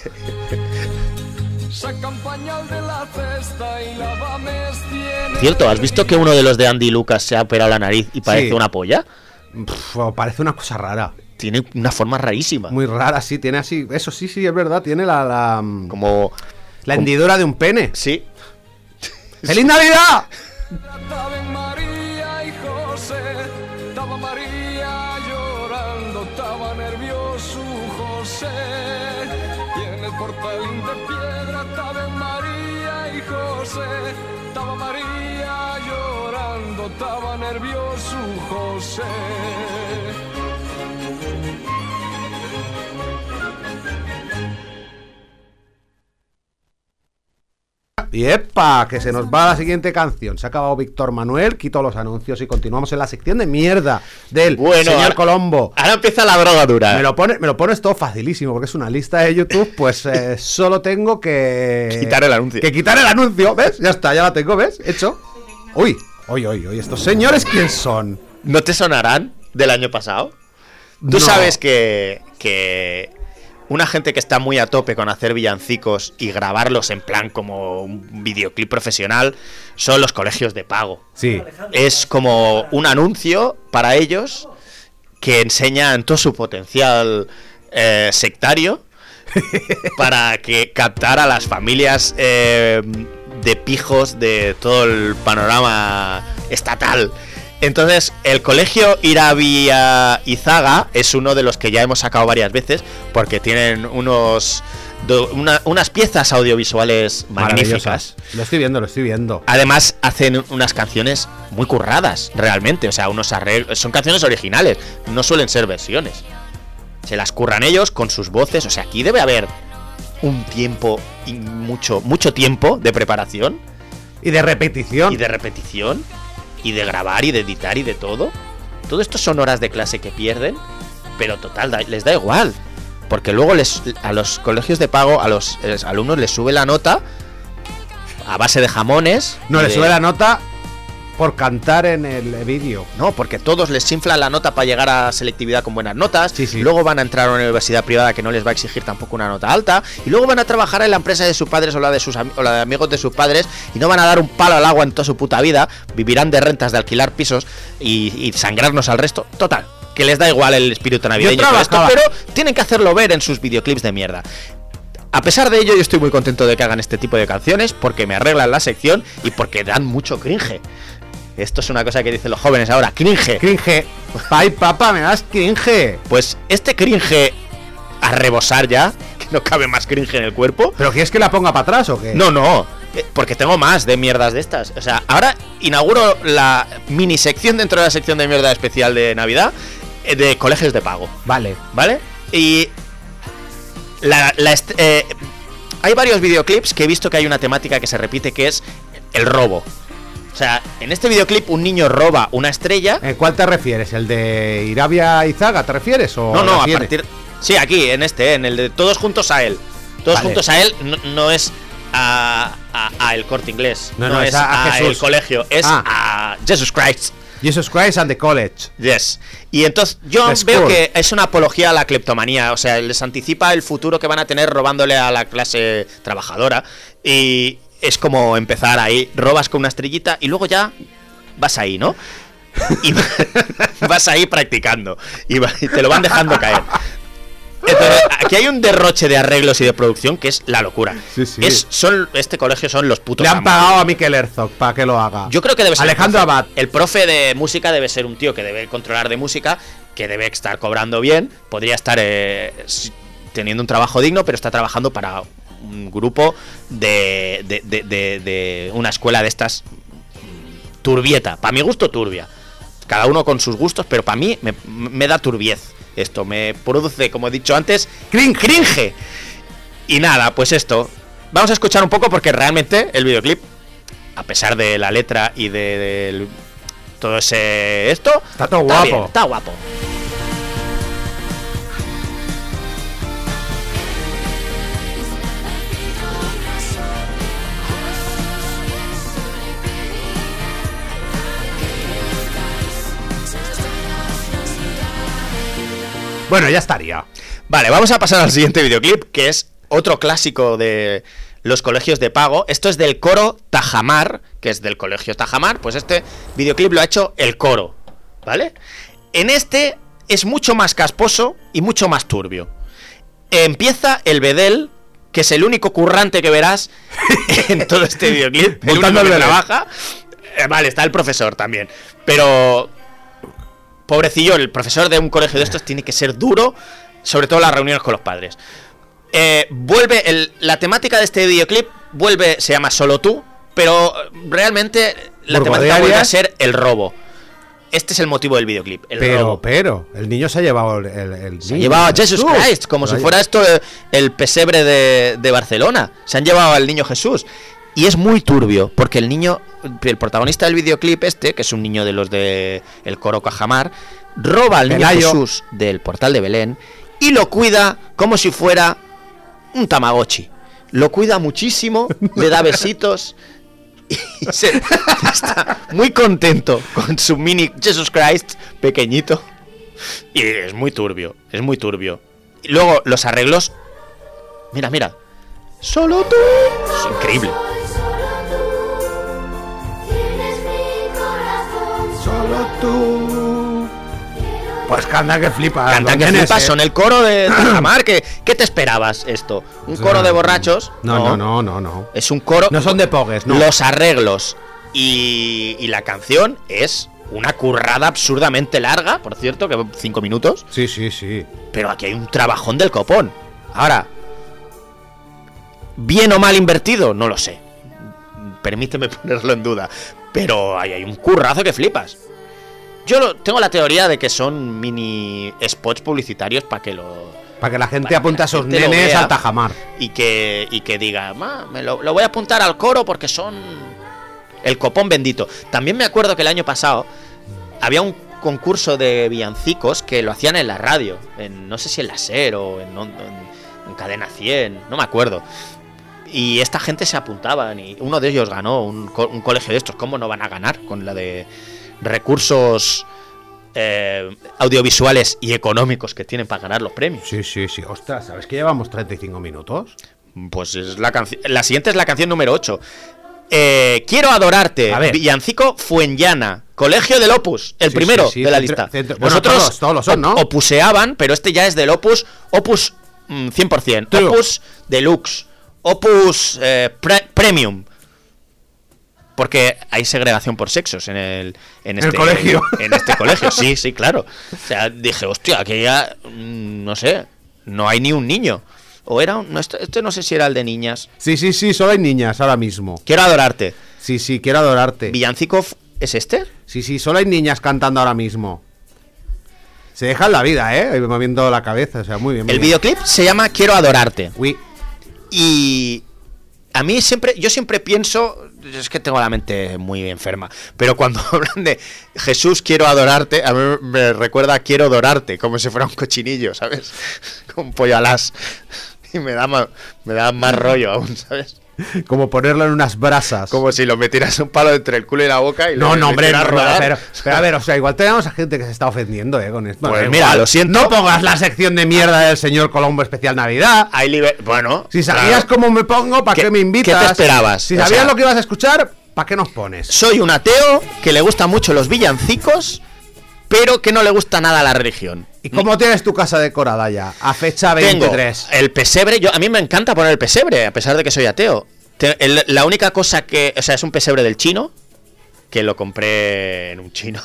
Cierto, ¿has visto que uno de los de Andy Lucas se ha operado la nariz y parece Sí. una polla? Pff, parece una cosa rara. Tiene una forma rarísima. Muy rara, sí, tiene así. Eso sí, sí, es verdad. Tiene la, la, Como... la hendidura de un pene. Sí. ¡Feliz Navidad! Estaban María y José, estaba María llorando, estaba nervioso José. Y en el portalín de piedra estaba María y José, estaba María llorando, estaba nervioso José. Y epa, que se nos va la siguiente canción. Se ha acabado Víctor Manuel, quito los anuncios y continuamos en la sección de mierda del Bueno, señor ahora- Colombo. Ahora empieza la drogadura. Me lo pone, me lo pones todo facilísimo, porque es una lista de YouTube, pues eh, solo tengo que... Quitar el anuncio. Que quitar el anuncio, ¿ves? Ya está, ya la tengo, ¿ves? Hecho. Uy, uy, uy, uy, ¿estos señores quién son? ¿No te sonarán del año pasado? Tú No. sabes que, que una gente que está muy a tope con hacer villancicos y grabarlos en plan como un videoclip profesional son los colegios de pago. Sí. Es como un anuncio para ellos que enseñan todo su potencial eh, sectario para que captar a las familias eh, de pijos de todo el panorama estatal. Entonces, el colegio Irabia Izaga es uno de los que ya hemos sacado varias veces porque tienen unos do, una, unas piezas audiovisuales magníficas. Lo estoy viendo, lo estoy viendo. Además, hacen unas canciones muy curradas, realmente. O sea, unos arreglos. Son canciones originales, no suelen ser versiones. Se las curran ellos con sus voces. O sea, aquí debe haber un tiempo y mucho, mucho tiempo de preparación. Y de repetición. Y de repetición. Y de grabar y de editar y de todo. Todo esto son horas de clase que pierden. Pero total, da, les da igual. Porque luego les, a los colegios de pago, a los, a los alumnos les sube la nota a base de jamones. No, les de... sube la nota por cantar en el vídeo. No, porque todos les inflan la nota para llegar a selectividad con buenas notas. Sí, sí. Luego van a entrar a una universidad privada que no les va a exigir tampoco una nota alta. Y luego van a trabajar en la empresa de sus padres o la de sus am- o la de amigos de sus padres. Y no van a dar un palo al agua en toda su puta vida. Vivirán de rentas de alquilar pisos y, y sangrarnos al resto. Total, que les da igual el espíritu navideño y todo esto, pero tienen que hacerlo ver en sus videoclips de mierda. A pesar de ello, yo estoy muy contento de que hagan este tipo de canciones porque me arreglan la sección y porque dan mucho cringe. Esto es una cosa que dicen los jóvenes ahora, cringe. Cringe. Ay, papá, me das cringe. Pues este cringe a rebosar ya, que no cabe más cringe en el cuerpo. ¿Pero quieres que la ponga para atrás o qué? No, no, porque tengo más de mierdas de estas. O sea, ahora inauguro la mini sección dentro de la sección de mierda especial de Navidad de colegios de pago. Vale. ¿Vale? Y la, la est- eh, hay varios videoclips que he visto que hay una temática que se repite, que es el robo. O sea, en este videoclip un niño roba una estrella. ¿En cuál te refieres? ¿El de Irabia Izaga te refieres? O no, no, a tiene? partir... Sí, aquí, en este, en el de Todos Juntos a Él. Todos Vale. Juntos a Él no, no es a, a, a El Corte Inglés. No, No, no, es es a- a a, Jesús. El Colegio. Es Ah. a Jesus Christ. Jesus Christ and the College. Yes. Y entonces yo The veo school. que es una apología a la cleptomanía. O sea, les anticipa el futuro que van a tener robándole a la clase trabajadora. Y es como empezar ahí. Robas con una estrellita y luego ya vas ahí, ¿no? Y vas ahí practicando. Y, va- y te lo van dejando caer. Entonces, aquí hay un derroche de arreglos y de producción que es la locura. Sí, sí. Es, son, este colegio son los putos Le han amos. pagado a Mikel Herzog para que lo haga. Yo creo que debe ser Alejandro el profe. Abad. El profe de música debe ser un tío que debe controlar de música, que debe estar cobrando bien, podría estar eh, s- teniendo un trabajo digno, pero está trabajando para un grupo de, de, de, de, de una escuela de estas mm, turbieta. Para mi gusto, turbia. Cada uno con sus gustos, pero para mí me, me da turbiez. Esto me produce, como he dicho antes, cringe. cringe. Y nada, pues esto. Vamos a escuchar un poco porque realmente el videoclip, a pesar de la letra y de, de el- todo ese esto, Está todo guapo. bien, está guapo. Bueno, ya estaría. Vale, vamos a pasar al siguiente videoclip, que es otro clásico de los colegios de pago. Esto es del coro Tajamar, que es del colegio Tajamar. Pues este videoclip lo ha hecho el coro, ¿vale? En este es mucho más casposo y mucho más turbio. Empieza el bedel, que es el único currante que verás en todo este videoclip. El Montando único el que bedel. trabaja. Eh, vale, está el profesor también. Pero... pobrecillo, el profesor de un colegio de estos tiene que ser duro, sobre todo en las reuniones con los padres. Eh, vuelve, el, la temática de este videoclip vuelve, se llama Solo Tú, pero realmente la temática Burgudiarias. vuelve a ser el robo. Este es el motivo del videoclip, el Pero, robo. pero, el niño se ha llevado el, el, el Se han niño. llevado a Jesus Uh, Christ, como si vaya. fuera esto eh, el pesebre de, de Barcelona. Se han llevado al niño Jesús. Y es muy turbio, porque el niño, el protagonista del videoclip este, que es un niño de los de el coro Cajamar, roba al niño Pelayo. Jesús del portal de Belén y lo cuida como si fuera un Tamagotchi. Lo cuida muchísimo, le da besitos y se, está muy contento con su mini Jesus Christ pequeñito. Y es muy turbio, es muy turbio. Y luego los arreglos, mira, mira, solo tú, es increíble. Solo tú. Pues canta que flipa. Cantan los que nenes, flipas, eh. son el coro de Tajamar, que, ¿Qué te esperabas esto? ¿Un coro de borrachos? No, no, no, no, no. Es un coro... No son de pogues, no. Los arreglos y, y la canción es una currada absurdamente larga, por cierto, que cinco minutos. Sí, sí, sí. Pero aquí hay un trabajón del copón. Ahora, ¿bien o mal invertido? No lo sé. Permíteme ponerlo en duda. Pero ahí hay un currazo que flipas. Yo lo, tengo la teoría de que son mini spots publicitarios para que lo... Para que la gente para apunte que a la sus gente lo nenes vea al tajamar. Y que, y que diga, "Ma, me lo, lo voy a apuntar al coro porque son el copón bendito". También me acuerdo que el año pasado había un concurso de villancicos que lo hacían en la radio. En, no sé si en la SER o en, en, en Cadena cien, no me acuerdo. Y esta gente se apuntaban y uno de ellos ganó, un, co- un colegio de estos. ¿Cómo no van a ganar con la de recursos eh, audiovisuales y económicos que tienen para ganar los premios? Sí, sí, sí. Ostras, ¿sabes que llevamos treinta y cinco minutos? Pues es la canción. La siguiente es la canción número ocho. Eh, Quiero adorarte. A ver. Villancico Fuenllana. Colegio del Opus. El Sí, primero sí, sí, de la centro- lista. centro- bueno, Nosotros todos, todos lo son, ¿no? op- opuseaban, pero este ya es del Opus. Opus mm, cien por ciento. True. Opus Deluxe. Opus eh, pre- Premium. Porque hay segregación por sexos en el en El este colegio. En, en este colegio, sí, sí, claro. O sea, dije, hostia, que ya mm, no sé, no hay ni un niño. O era un, no, este, este no sé si era el de niñas. Sí, sí, sí, solo hay niñas ahora mismo. Quiero adorarte. Sí, sí, quiero adorarte. Villancico f- ¿es este? Sí, sí, solo hay niñas cantando ahora mismo. Se dejan la vida, ¿eh? Moviendo la cabeza, o sea, muy bien. muy El bien. videoclip se llama Quiero adorarte. Uy, Y a mí siempre, yo siempre pienso, es que tengo la mente muy enferma, pero cuando hablan de Jesús quiero adorarte, a mí me recuerda a quiero adorarte, como si fuera un cochinillo, ¿sabes? Con pollo alas. Y me da más, me da más rollo aún, ¿sabes? como ponerlo en unas brasas. Como si lo metieras un palo entre el culo y la boca y No, lo no, hombre, no, metieras a no, rodar. pero, pero a ver, o sea, igual tenemos a gente que se está ofendiendo, eh, con esto. Pues Bueno, mira, igual, lo siento. No pongas la sección de mierda del señor Colombo especial Navidad. Hay liber- Bueno, Si sabías claro. cómo me pongo, ¿para ¿Qué- qué, me invitas? qué te esperabas? Si O sabías sea- lo que ibas a escuchar, ¿para qué nos pones? Soy un ateo que le gustan mucho los villancicos, pero que no le gusta nada la religión. ¿Y cómo tienes tu casa decorada ya? A fecha Tengo veintitrés. el pesebre. Yo, a mí me encanta poner el pesebre, a pesar de que soy ateo. Te- el- la única cosa que... O sea, es un pesebre del chino, que lo compré en un chino.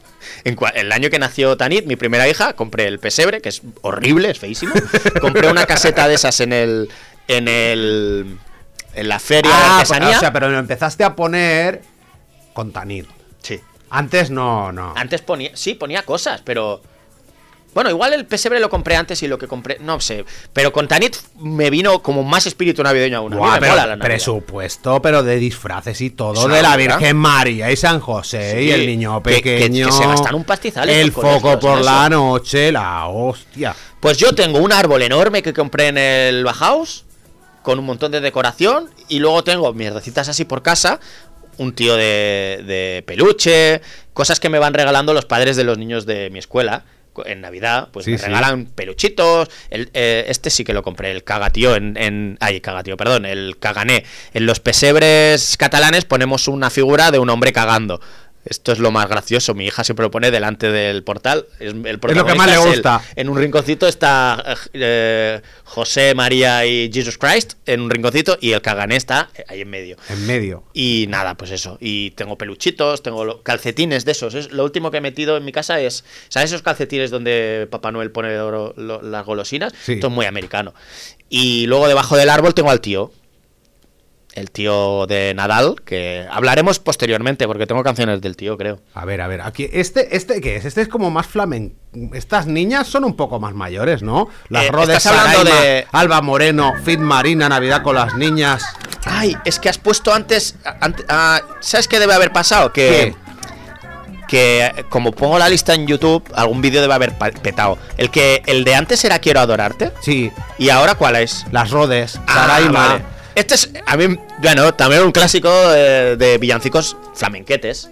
En cua- el año que nació Tanit, mi primera hija, compré el pesebre, que es horrible, es feísimo. Compré una caseta de esas en el... En el... En la feria de Ah, artesanía. o sea, pero lo empezaste a poner con Tanit. Sí. Antes no, no. Antes ponía, sí, ponía cosas, pero... Bueno, igual el pesebre lo compré antes y lo que compré... No sé, pero con Tanit me vino como más espíritu navideño aún. A mí Buah, me pero mola la Navidad. presupuesto, pero de disfraces y todo, Es una de la locura. Virgen María y San José Sí, y el niño que- que- pequeño. que se gastan un pastizal El estos foco colegios por en la eso. noche, la hostia. Pues yo tengo un árbol enorme que compré en el Bauhaus, con un montón de decoración, y luego tengo mierdecitas así por casa, un tío de, de peluche, cosas que me van regalando los padres de los niños de mi escuela. En Navidad, pues Sí, me sí. regalan peluchitos. El, eh, este sí que lo compré, el cagatío en, en. Ay, cagatío, perdón, el cagané. En los pesebres catalanes ponemos una figura de un hombre cagando. Esto es lo más gracioso. Mi hija siempre lo pone delante del portal. Es, el Es lo que más le protagonista es gusta. él. En un rinconcito está eh, José, María y Jesus Christ. En un rinconcito. Y el cagané está ahí en medio. En medio. Y nada, pues eso. Y tengo peluchitos, tengo lo- calcetines de esos. Es, lo último que he metido en mi casa es. ¿Sabes esos calcetines donde Papá Noel pone lo- lo- las golosinas? Sí. Esto es muy americano. Y luego debajo del árbol tengo al tío. El tío de Nadal, que hablaremos posteriormente, porque tengo canciones del tío, creo. A ver, a ver, aquí, este, este, ¿qué es? Este es como más flamenco. Estas niñas son un poco más mayores, ¿no? Las Eh, Rodes, estás hablando Saraima, de- Alba Moreno, Fit Marina, Navidad con las niñas. Ay, es que has puesto antes. ante- ah, ¿Sabes qué debe haber pasado? Que. Que eh, como pongo la lista en YouTube, algún vídeo debe haber pa- petado. El que el de antes era Quiero adorarte. Sí, ¿Y ahora cuál es? las Rodes, Ah, Saraima. vale. Este es, a mí, bueno, también un clásico eh, de villancicos flamenquetes.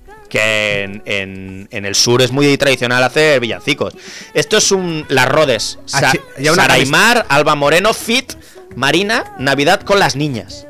Que en, en- en el sur es muy tradicional hacer villancicos. Esto es un. Las Rodes. Ah, Sa- sí, ya una Saraimar, Alba Moreno, Fit, Marina, Navidad con las niñas.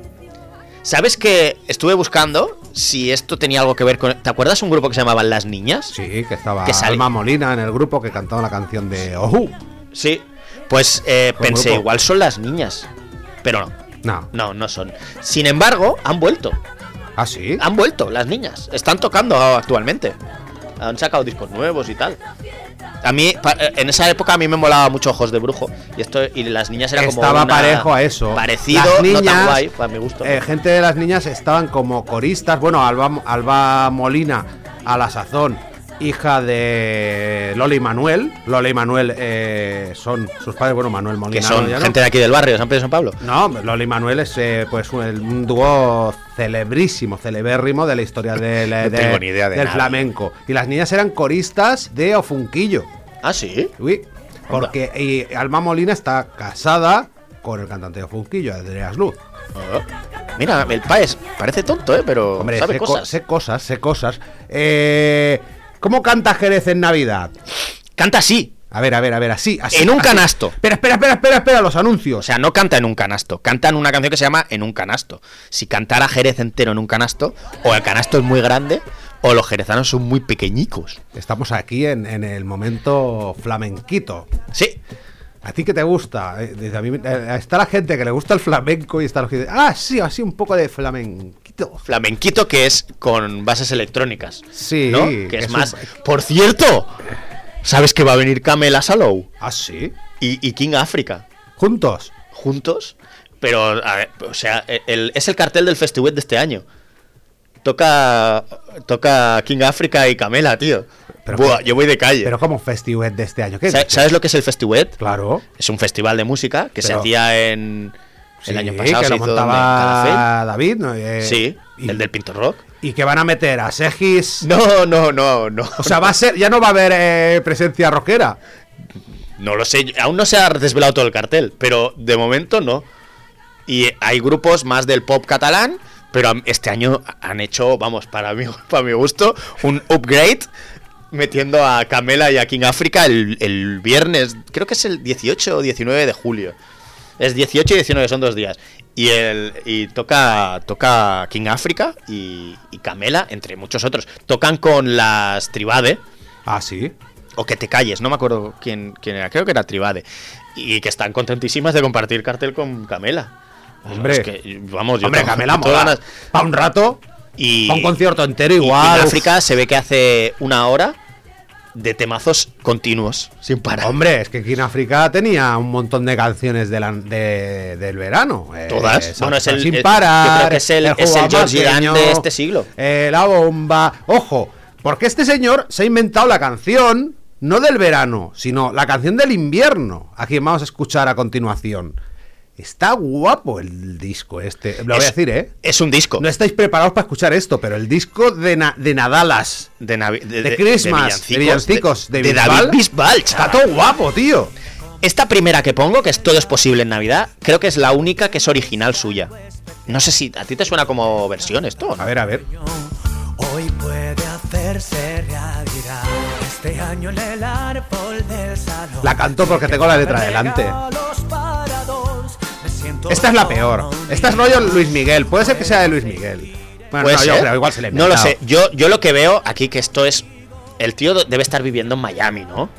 ¿Sabes que estuve buscando si esto tenía algo que ver con. ¿Te acuerdas un grupo que se llamaba Las Niñas? Sí, que estaba Que sale- Alma Molina en el grupo que cantaba la canción de Ojú. Sí. Pues eh, Buen pensé, grupo. igual son las niñas. Pero no. No. No, no son. Sin embargo, han vuelto. ¿Ah, sí? Han vuelto las niñas. Están tocando actualmente. Han sacado discos nuevos y tal. A mí, pa- en esa época, a mí me molaba mucho Ojos de Brujo. Y esto y las niñas eran como. Estaba una- parejo a eso. Parecido, Las no tan niñas, guay, para mi gusto. Eh, gente de las niñas estaban como coristas. Bueno, Alba, Alba Molina, a la sazón, hija de Lola y Manuel. Lola y Manuel eh, son sus padres. Bueno, Manuel Molina. que son ¿no? Ya no. gente de aquí del barrio, de San Pedro y San Pablo. No, Lola y Manuel es eh, pues un, un dúo celebrísimo, celebérrimo de la historia del, No de- tengo ni idea de del nada. flamenco. Y las niñas eran coristas de Ofunquillo. Ah, sí. Uy, porque y Alba Molina está casada con el cantante de Ofunquillo, Andreas Luz. Ah. Mira, el país parece tonto, ¿eh? Pero Hombre, sabe sé, co- cosas. sé cosas, sé cosas. Eh, ¿Cómo canta Jerez en Navidad? Canta así, A ver, a ver, a ver, así, así. en un así. canasto. Espera, espera, espera, espera, espera, los anuncios. O sea, no canta en un canasto, canta en una canción que se llama En un canasto. Si cantara Jerez entero en un canasto, o el canasto es muy grande, o los jerezanos son muy pequeñicos. Estamos aquí en, en el momento flamenquito. Sí, ¿A ti qué te gusta? Eh, dice, a mí, eh, está la gente que le gusta el flamenco y está los que dicen, ah, sí, así un poco de flamenquito. flamenquito, que es con bases electrónicas. Sí, ¿no? Que es, es más. un- Por cierto, ¿sabes que va a venir Camela Salou Ah, sí. y, y King África Juntos. juntos? Pero, a ver, o sea, el- es el cartel del festival de este año. Toca toca King África y Camela, tío. Pero Buah, que- yo voy de calle. Pero como festival de este año. ¿Qué Sa- dices? ¿Sabes lo que es el festival? Claro. Es un festival de música que se Pero- hacía en el Sí, año pasado. que se lo hizo donde, en montaba Calafell. David, ¿no? Eh, Sí, y, el del Pinto Rock. y que van a meter a Segis. No, no, no, no. O sea, va a ser, ya no va a haber eh, presencia rockera. No lo sé, aún no se ha desvelado todo el cartel, pero de momento no. Y hay grupos más del pop catalán, pero am- este año han hecho, vamos, para mí, para mi gusto, un upgrade metiendo a Camela y a King África el, el viernes, creo que es el dieciocho o diecinueve de julio. Es dieciocho y diecinueve, son dos días. Y el y toca toca King África y, y Camela, entre muchos otros. Tocan con las Tribade. Ah, sí. O Que te calles, no me acuerdo quién, quién era, creo que era Tribade. Y que están contentísimas de compartir cartel con Camela. Hombre. Es que, vamos, yo Hombre, tengo- Camela tengo mola. ganas. Para un rato, Y, pa' un concierto entero y- y igual. en uf. África se ve que hace una hora de temazos continuos, sin parar. Hombre, es que aquí en África tenía un montón de canciones de la- de- del verano. eh, Todas. Salsa Bueno, es el- sin el- parar. yo creo que es el- es el juego Georgie Dan amarillo, de este siglo. eh, la bomba. Ojo, porque este señor se ha inventado la canción, no del verano, sino la canción del invierno. A quien vamos a escuchar a continuación. Está guapo el disco este. Lo voy Es- a decir, ¿eh? Es un disco No estáis preparados para escuchar esto, pero el disco de, Na- de Nadalas, de, Navi- de, de Christmas, de villancicos, de, de Bisbal, David Bisbal, está chaval. todo guapo, tío. Esta primera que pongo, que es Todo es posible en Navidad, creo que es la única que es original suya. No sé si a ti te suena como versión esto, ¿no? A ver, a ver. Hoy puede hacerse realidad. Este año en el árbol del salón. La canto porque tengo la letra delante. Regalos para dos. Me siento Esta es la peor. Esta es rollo Luis Miguel. Puede ser que sea de Luis Miguel. Bueno, ¿Puede no, yo ser? creo, igual se le ha No lo inventado. sé. Yo, yo lo que veo aquí que esto es. El tío debe estar viviendo en Miami, ¿no?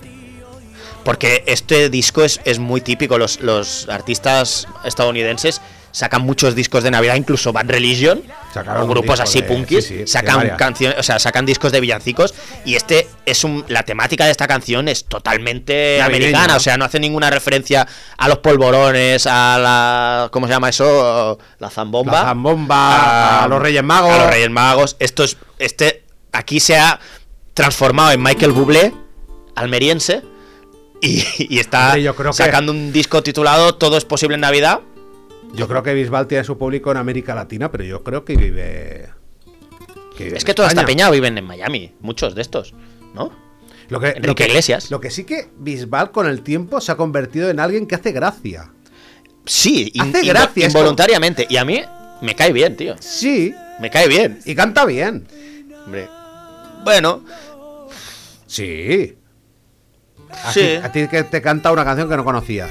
Porque este disco es, es muy típico. Los, los artistas estadounidenses sacan muchos discos de Navidad, incluso Bad Religion, Sacaron o un grupos disco así de- punkis, sí, sí, de sacan varias. canciones, o sea, sacan discos de villancicos. Y este es un. La temática de esta canción es totalmente Navideña, americana. ¿no? O sea, no hace ninguna referencia a los polvorones, a la. ¿Cómo se llama eso? La zambomba. La zambomba, a los Reyes Magos. A los Reyes Magos. Esto es. Este. Aquí se ha transformado en Michael Bublé, almeriense. Y, y está Hombre, yo creo que- sacando un disco titulado Todo es posible en Navidad. Yo creo que Bisbal tiene su público en América Latina, pero yo creo que vive. que vive Es en que toda esta España. peña viven en Miami. Muchos de estos, ¿no? Lo que, Enrique lo que- Iglesias. Lo que sí que Bisbal con el tiempo se ha convertido en alguien que hace gracia. Sí, in- Hace invo- gracia, es involuntariamente. Y a mí me cae bien, tío. Sí, Me cae bien. y canta bien. Hombre. Bueno, Sí. A Sí. ti- A ti que te canta una canción que no conocías.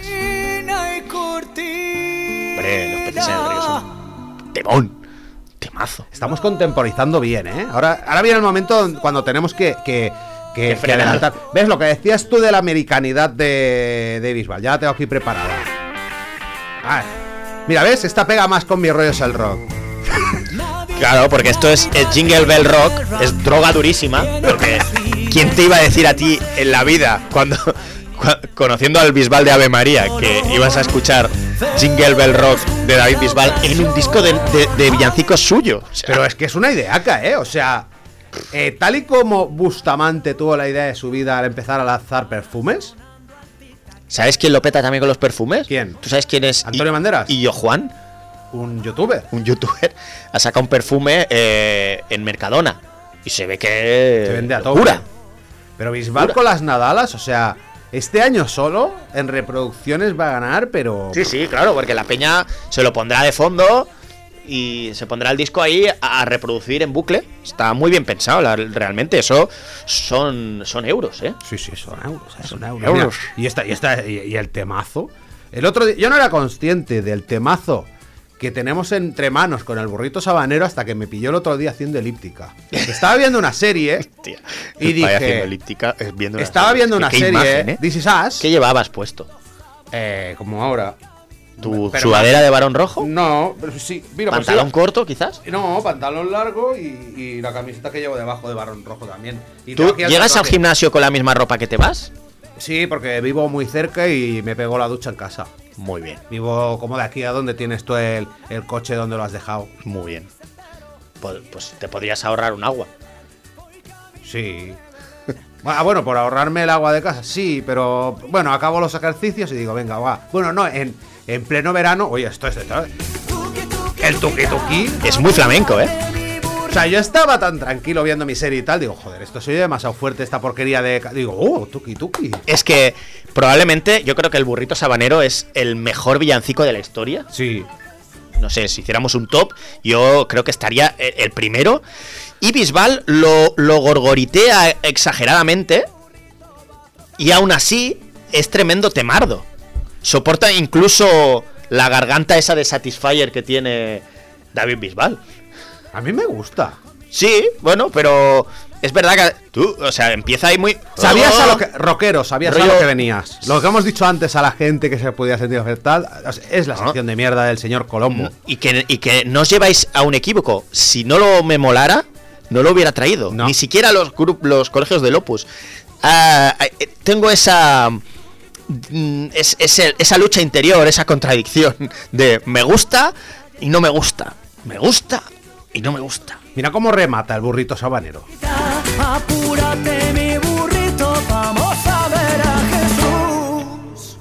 hombre, los peces en el río son un temón. Temazo. Estamos contemporizando bien, ¿eh? Ahora, ahora viene el momento cuando tenemos que, que, que, que frenada. adelantar. ¿Ves lo que decías tú de la americanidad de, de Bisbal? Ya la tengo aquí preparada. Ay. Mira, ¿ves? Esta pega más con mi rollo es el rock. Claro, porque esto es, es Jingle Bell Rock, es droga durísima. Porque ¿quién te iba a decir a ti en la vida, cuando cu- conociendo al Bisbal de Ave María, que ibas a escuchar Jingle Bell Rock de David Bisbal en un disco de, de, de villancicos suyo? O sea, Pero es que es una ideaca, ¿eh? O sea, eh, tal y como Bustamante tuvo la idea de su vida al empezar a lanzar perfumes. ¿sabes quién lo peta también con los perfumes? ¿Quién? ¿Tú sabes quién es? ¿Antonio I- Banderas? Y yo, Juan, Un youtuber. un youtuber, ha sacado un perfume eh, en Mercadona. Y se ve que... Se vende a tope. locura. Pero Bisbal Locura. con las Nadalas, o sea, este año solo en reproducciones va a ganar, pero... Sí, sí, claro, porque la peña se lo pondrá de fondo y se pondrá el disco ahí a, a reproducir en bucle. Está muy bien pensado, la- realmente. Eso son, son euros, ¿eh? Sí, sí, son euros, eh, son euros. euros. Mira, y, esta, y, esta, y, y el temazo. El otro día, yo no era consciente del temazo que tenemos entre manos con el burrito sabanero hasta que me pilló el otro día haciendo elíptica. Estaba viendo una serie Tía, y el paya dije... haciendo elíptica, eh, viendo una Estaba serie. viendo Es que una qué serie, imagen, ¿eh? This Is Us, ¿Qué llevabas puesto? eh, como ahora. ¿Tu Pero sudadera más- de varón rojo? No, pero sí, mira, pues ¿Pantalón sí, corto, quizás? no, pantalón largo y, y la camiseta que llevo debajo de varón rojo también. Y ¿Tú tengo aquí el llegas al tatuaje. gimnasio con la misma ropa que te vas? Sí, porque vivo muy cerca y me pego la ducha en casa. Muy bien, Vivo como de aquí a donde tienes tú el, el coche donde lo has dejado. muy bien. Pues, pues te podrías ahorrar un agua. Sí. Ah, bueno, por ahorrarme el agua de casa, sí, pero bueno, acabo los ejercicios y digo, venga, va. Bueno, no, en, en pleno verano, oye, esto es esto, el tuki tuki. Es muy flamenco, ¿eh? O sea, yo estaba tan tranquilo viendo mi serie y tal, digo, joder, esto soy demasiado fuerte, esta porquería de... ca-". Digo, oh, tuki tuki. Es que probablemente yo creo que el burrito sabanero es el mejor villancico de la historia. Sí. No sé, si hiciéramos un top, yo creo que estaría el, el primero. Y Bisbal lo, lo gorgoritea exageradamente. Y aún así es tremendo temardo. Soporta incluso la garganta esa de Satisfyer que tiene David Bisbal. A mí me gusta. Sí, bueno, pero es verdad que tú, o sea, empieza ahí muy... Sabías a lo que... Rockero, sabías a Rollo- lo que venías. Lo que hemos dicho antes a la gente que se podía sentir afectada es la Ah. sección de mierda del señor Colombo. Y que, y que no os lleváis a un equívoco. Si no lo me molara, no lo hubiera traído. No. Ni siquiera los, gru- los colegios del Opus. Ah, eh, tengo esa... mm, es- ese- esa lucha interior, esa contradicción de me gusta y no me gusta. Me gusta y no me gusta. Mira cómo remata el burrito sabanero. Apúrate mi burrito, vamos a ver a Jesús.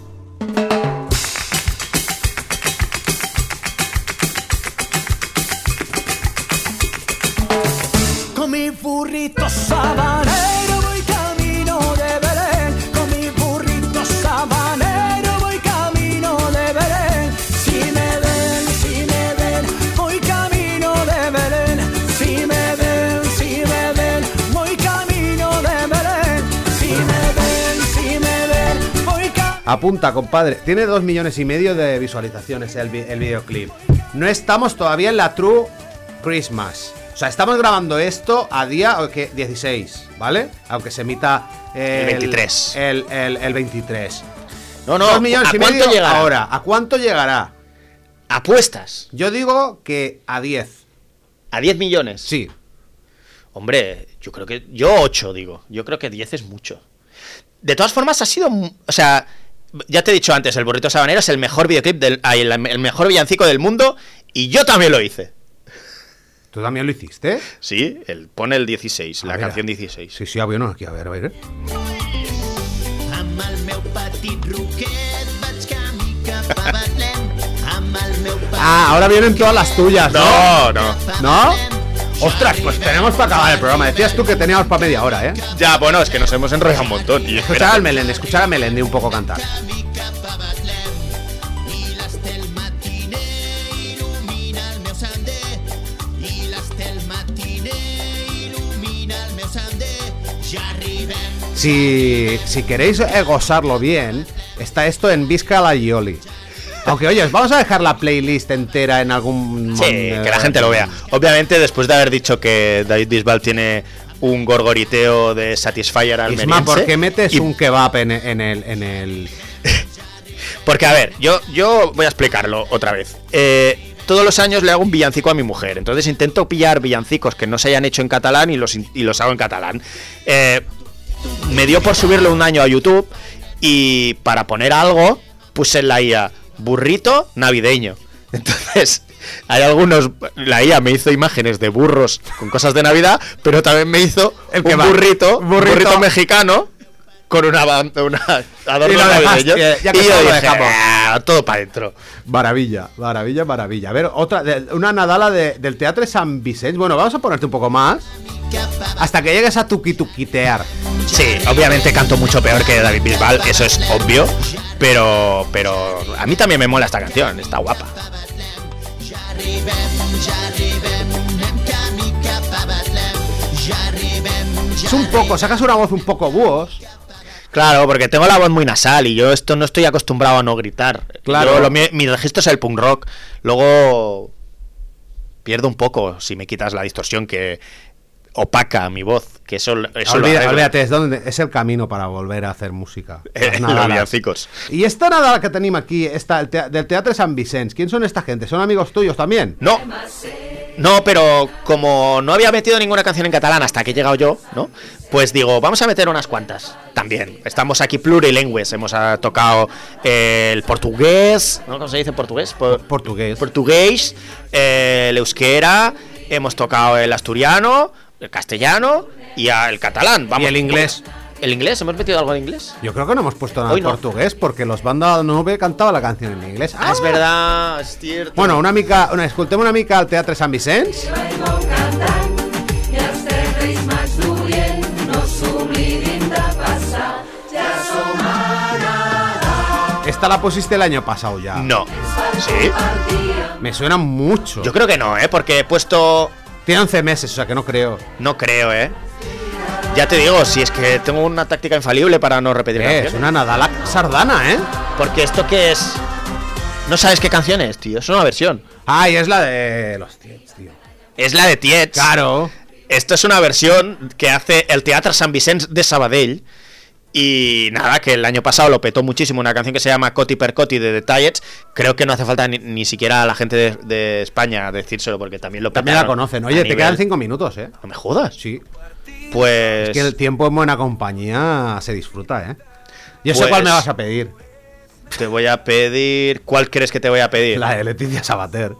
Con mi burrito sabanero voy camino de Belén. Con mi burrito sabanero voy camino de Belén. Si me ven, si me ven, voy camino de Belén. Si me ven, si me ven, voy camino de Belén. Si me ven, si me ven, voy camino. Apunta, compadre. Tiene dos millones y medio de visualizaciones el, vi- el videoclip. No estamos todavía en la True Christmas. O sea, estamos grabando esto a día ¿qué? dieciséis, ¿vale? Aunque se emita El veintitrés. El, el, el veintitrés. No, no, Dos millones ¿a y cuánto medio llegará? ahora. ¿A cuánto llegará? ¿Apuestas? Yo digo que a diez. ¿A diez millones? Sí. Hombre, yo creo que... Yo ocho, digo. Yo creo que diez es mucho. De todas formas, ha sido... mu- O sea, ya te he dicho antes, el burrito sabanero es el mejor videoclip del... ay, el, el mejor villancico del mundo. Y yo también lo hice. ¿Tú también lo hiciste? Sí, el, pone el dieciséis, la A ver, canción dieciséis. Sí, sí, ah, bueno, aquí, a ver, a ver. Amb el meu petit roquet vaig camí cap a Betlem. Amb el meu petit Ah, ahora vienen todas las tuyas, ¿no? No, no. ¿No? Ostras, pues tenemos para acabar el programa. Decías tú que teníamos para media hora, ¿eh? Ya, bueno, es que nos hemos enrollado un montón. Y Escuchar espera, al Melendi, escuchar a Melendi un poco cantar. camí cap a Betlem. I l'estel matiner il·lumina el meu sender. I l'estel matiner il·lumina el meu sender. Ja arribem. Si, si queréis eh, gozarlo bien, está esto en Visca la Gioli. Aunque, oye, os vamos a dejar la playlist entera en algún... sí, que la gente lo vea. Obviamente, después de haber dicho que David Bisbal tiene un gorgoriteo de Satisfyer almeriense. Isma, ¿por qué metes y- un kebab en, en el... En el... Porque, a ver, yo, yo voy a explicarlo otra vez. Eh, todos los años le hago un villancico a mi mujer. Entonces intento pillar villancicos que no se hayan hecho en catalán y los, in- y los hago en catalán. Eh, me dio por subirlo un año a YouTube y para poner algo puse en la I A burrito navideño. Entonces, hay algunos... La I A me hizo imágenes de burros con cosas de Navidad, pero también me hizo El un kebab. burrito, Burrito. burrito mexicano con una, ban- una adorno Y lo dejaste, navideño. ya que y yo todo lo dije, dejamos. "Ah, todo para adentro". Maravilla, maravilla, maravilla. A ver, otra, de- una Nadala de- del Teatre San Vicente. Bueno, vamos a ponerte un poco más. Hasta que llegues a tuquituquitear. Sí, obviamente canto mucho peor que David Bisbal, eso es obvio, pero pero a mí también me mola esta canción, está guapa. Es un poco, sacas una voz un poco búhos. Claro, porque tengo la voz muy nasal y yo esto no estoy acostumbrado a no gritar. Claro. Yo, lo mío- mi registro es el punk rock. Luego pierdo un poco si me quitas la distorsión que opaca mi voz, que eso, eso lo Olvida- arreglo. olvídate, es, donde, es el camino para volver a hacer música. Eh, Las los Nadalas. villancicos. Y esta Nadala que tenemos aquí, esta, el tea- del Teatre San Vicente, ¿quién son esta gente? ¿Son amigos tuyos también? No, no, pero como no había metido ninguna canción en catalán hasta que he llegado yo, ¿no? Pues digo, vamos a meter unas cuantas también. Estamos aquí plurilingües, hemos ah, tocado eh, el portugués, ¿no? ¿Cómo se dice en portugués? Por- Portugués. portugués, eh, el euskera, hemos tocado el asturiano, el castellano y ah, el catalán. Vamos, ¿Y el inglés? ¿El inglés? ¿Hemos metido algo de inglés? Yo creo que no hemos puesto nada Hoy en no. portugués porque los Banda Nube cantaba la canción en inglés. Ah, es verdad, es cierto. Bueno, una mica, una, escoltem una mica al Teatre Sant Vicenç. Esta la pusiste el año pasado ya. No. ¿Sí? Me suena mucho. Yo creo que no, ¿eh? Porque he puesto... Tiene once meses, o sea que no creo. No creo, ¿eh? Ya te digo, si es que tengo una táctica infalible para no repetir Eh, es canciones. una Nadala sardana, ¿eh? Porque esto que es... No sabes qué canción es, tío. Es una versión. Ah, y es la de los Tiets, tío. Es la de Tietz. Claro. Esto es una versión que hace el Teatre Sant Vicenç de Sabadell. Y nada, que el año pasado lo petó muchísimo. Una canción que se llama Coti per Coti de The Tiets. Creo que no hace falta ni, ni siquiera a la gente de, de España decírselo, porque también lo También la petaron conocen. a Oye, te nivel- quedan cinco minutos, ¿eh? No me jodas. Sí. Pues... Es que el tiempo en buena compañía se disfruta, ¿eh? Yo sé Pues- cuál me vas a pedir. Te voy a pedir... ¿Cuál crees que te voy a pedir? La de Leticia Sabater.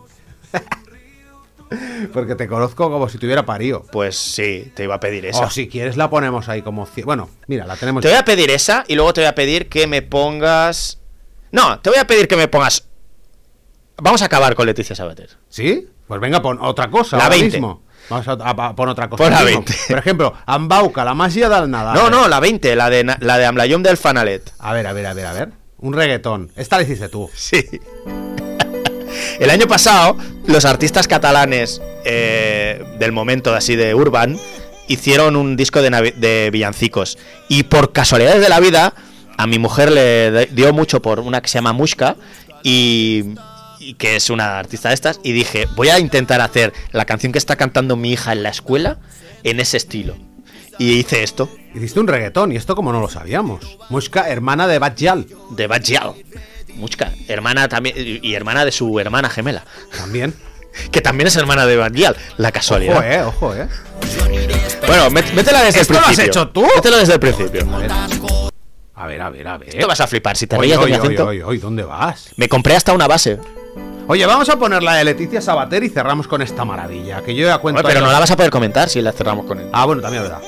Porque te conozco como si tuviera parido. Pues sí, te iba a pedir esa. O si quieres la ponemos ahí como... ci- Bueno, mira, la tenemos... Te voy a pedir esa y luego te voy a pedir que me pongas... No, te voy a pedir que me pongas... Vamos a acabar con Leticia Sabater. ¿Sí? Pues venga, pon otra cosa La ahora veinte. mismo. Vamos a, a- a- pon otra cosa. Pon la ahora mismo. veinte. Por ejemplo, Ambauca, la magia del Nadal. No, no, la veinte, la de, na- la de Amlayom del Fanalet. A ver, a ver, a ver, a ver. Un reggaetón. Esta la hiciste tú. Sí. El año pasado, los artistas catalanes eh, del momento así de Urban hicieron un disco de, navi- de villancicos. Y por casualidades de la vida, a mi mujer le de- dio mucho por una que se llama Mushka y, y que es una artista de estas. Y dije, voy a intentar hacer la canción que está cantando mi hija en la escuela en ese estilo. Y hice esto, Hiciste un reggaetón y esto como no lo sabíamos. Mushka, hermana de Batjal. de Bajal. Mushka, hermana también, y y hermana de su hermana gemela. También. Que también es hermana de Bajal, la casualidad. Ojo, eh, ojo, eh. Bueno, met- métela desde el ¿Esto lo has principio. hecho tú? Mételo desde el principio. A ver, a ver, a ver. Esto vas a flipar. Si te Oye, reías de mi oye, oye, acento, oye, oye, ¿dónde vas? me compré hasta una base. Oye, vamos a poner la de Leticia Sabater y cerramos con esta maravilla. Que yo ya cuento. Bueno, pero ahí- no la vas a poder comentar si la cerramos con él. Ah, bueno, también es verdad.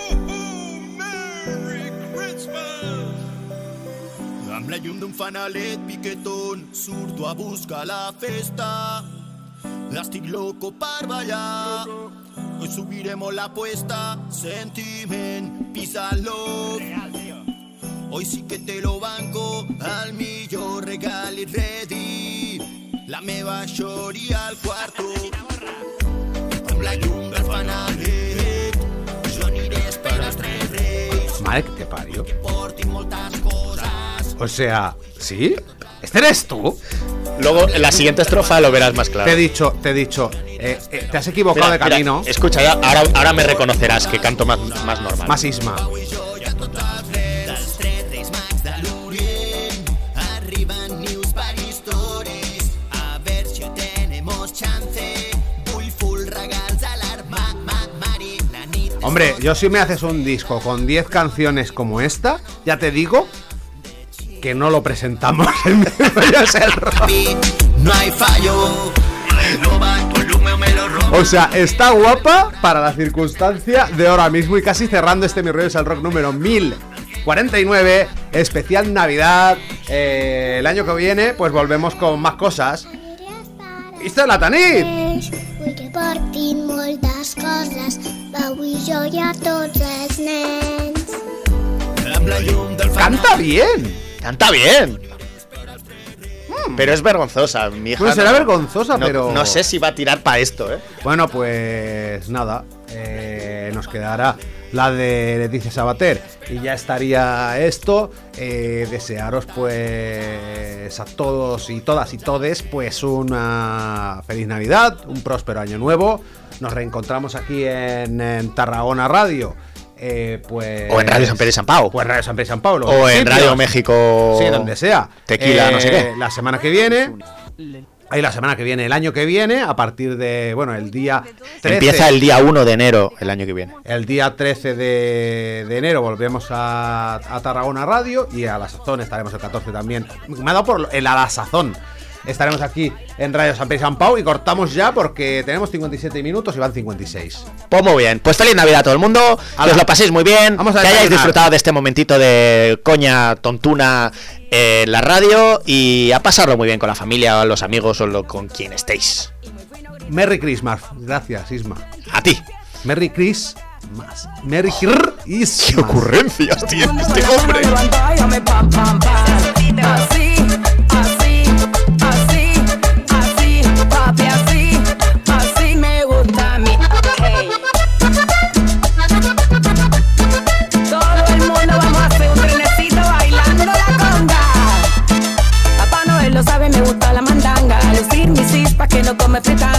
Amb la llum d'un fanalet piquetón surto a buscar la festa. Estic loco per ballar. Hoy subiremos la apuesta. Sentiment, pisa love. Hoy sí que te lo banco. Al millor regal i ready. La meva shorty al quarto. Amb la llum del fanalet. Jo aniré per als tres reis. Madre que te parió. Porti moltes coses. O sea, ¿sí? ¿Este eres tú? Luego, en la siguiente estrofa lo verás más claro. Te he dicho, te he dicho, Eh, eh, te has equivocado Mira, de camino. mira, escucha, ya, ahora, ahora me reconocerás que canto más, más normal. Más Isma. Hombre, yo si me haces un disco con diez canciones como esta, ya te digo que no lo presentamos en Memorias del Rock. No hay fallo. O sea, está guapa para la circunstancia de ahora mismo y casi cerrando este Mi Rollo es el Rock número mil cuarenta y nueve, especial Navidad. Eh, el año que viene, pues volvemos con más cosas. ¡Esta es la Tanit! Vull que portin moltes coses, avui jo i a tots els nens. ¡Canta bien! ¡Canta bien! Hmm. Pero es vergonzosa, mi hija. Pues será no, vergonzosa, no, pero... No sé si va a tirar para esto, ¿eh? Bueno, pues nada, eh, nos quedará la de Leticia Sabater y ya estaría esto. Eh, desearos pues a todos y todas y todes pues una feliz Navidad, un próspero año nuevo. Nos reencontramos aquí en, en Tarragona Radio. Eh, pues, o en Radio San Pedro y San Pau. O en Radio San Pedro y San Paulo. O en sitios. Radio México. Sí, donde sea. Tequila, eh, no sé qué. La semana que viene. Ahí la semana que viene, el año que viene, a partir de, bueno, el día trece. Empieza el día uno de enero el año que viene. El día trece de, de enero volvemos a, a Tarragona Radio y a la sazón estaremos el catorce también. Me ha dado por el a la sazón. Estaremos aquí en Radio San Pedro y San Pau y cortamos ya porque tenemos cincuenta y siete minutos y van cincuenta y seis. Pues muy bien, pues feliz Navidad a todo el mundo, que os lo paséis muy bien, Vamos a que hayáis desayunar. disfrutado de este momentito de coña tontuna en la radio y a pasarlo muy bien con la familia, o los amigos o lo, con quien estéis. Merry Christmas. Gracias, Isma. A ti. Merry Christmas. Merry Christmas. Qué ocurrencias tiene este hombre. Así, así, así, así, papi, así, así me gusta a mí. Hey. Todo el mundo vamos a hacer un trenecito bailando la conga. Papá Noel lo sabe, me gusta la mandanga. Lucir mis cis pa' que no come frita.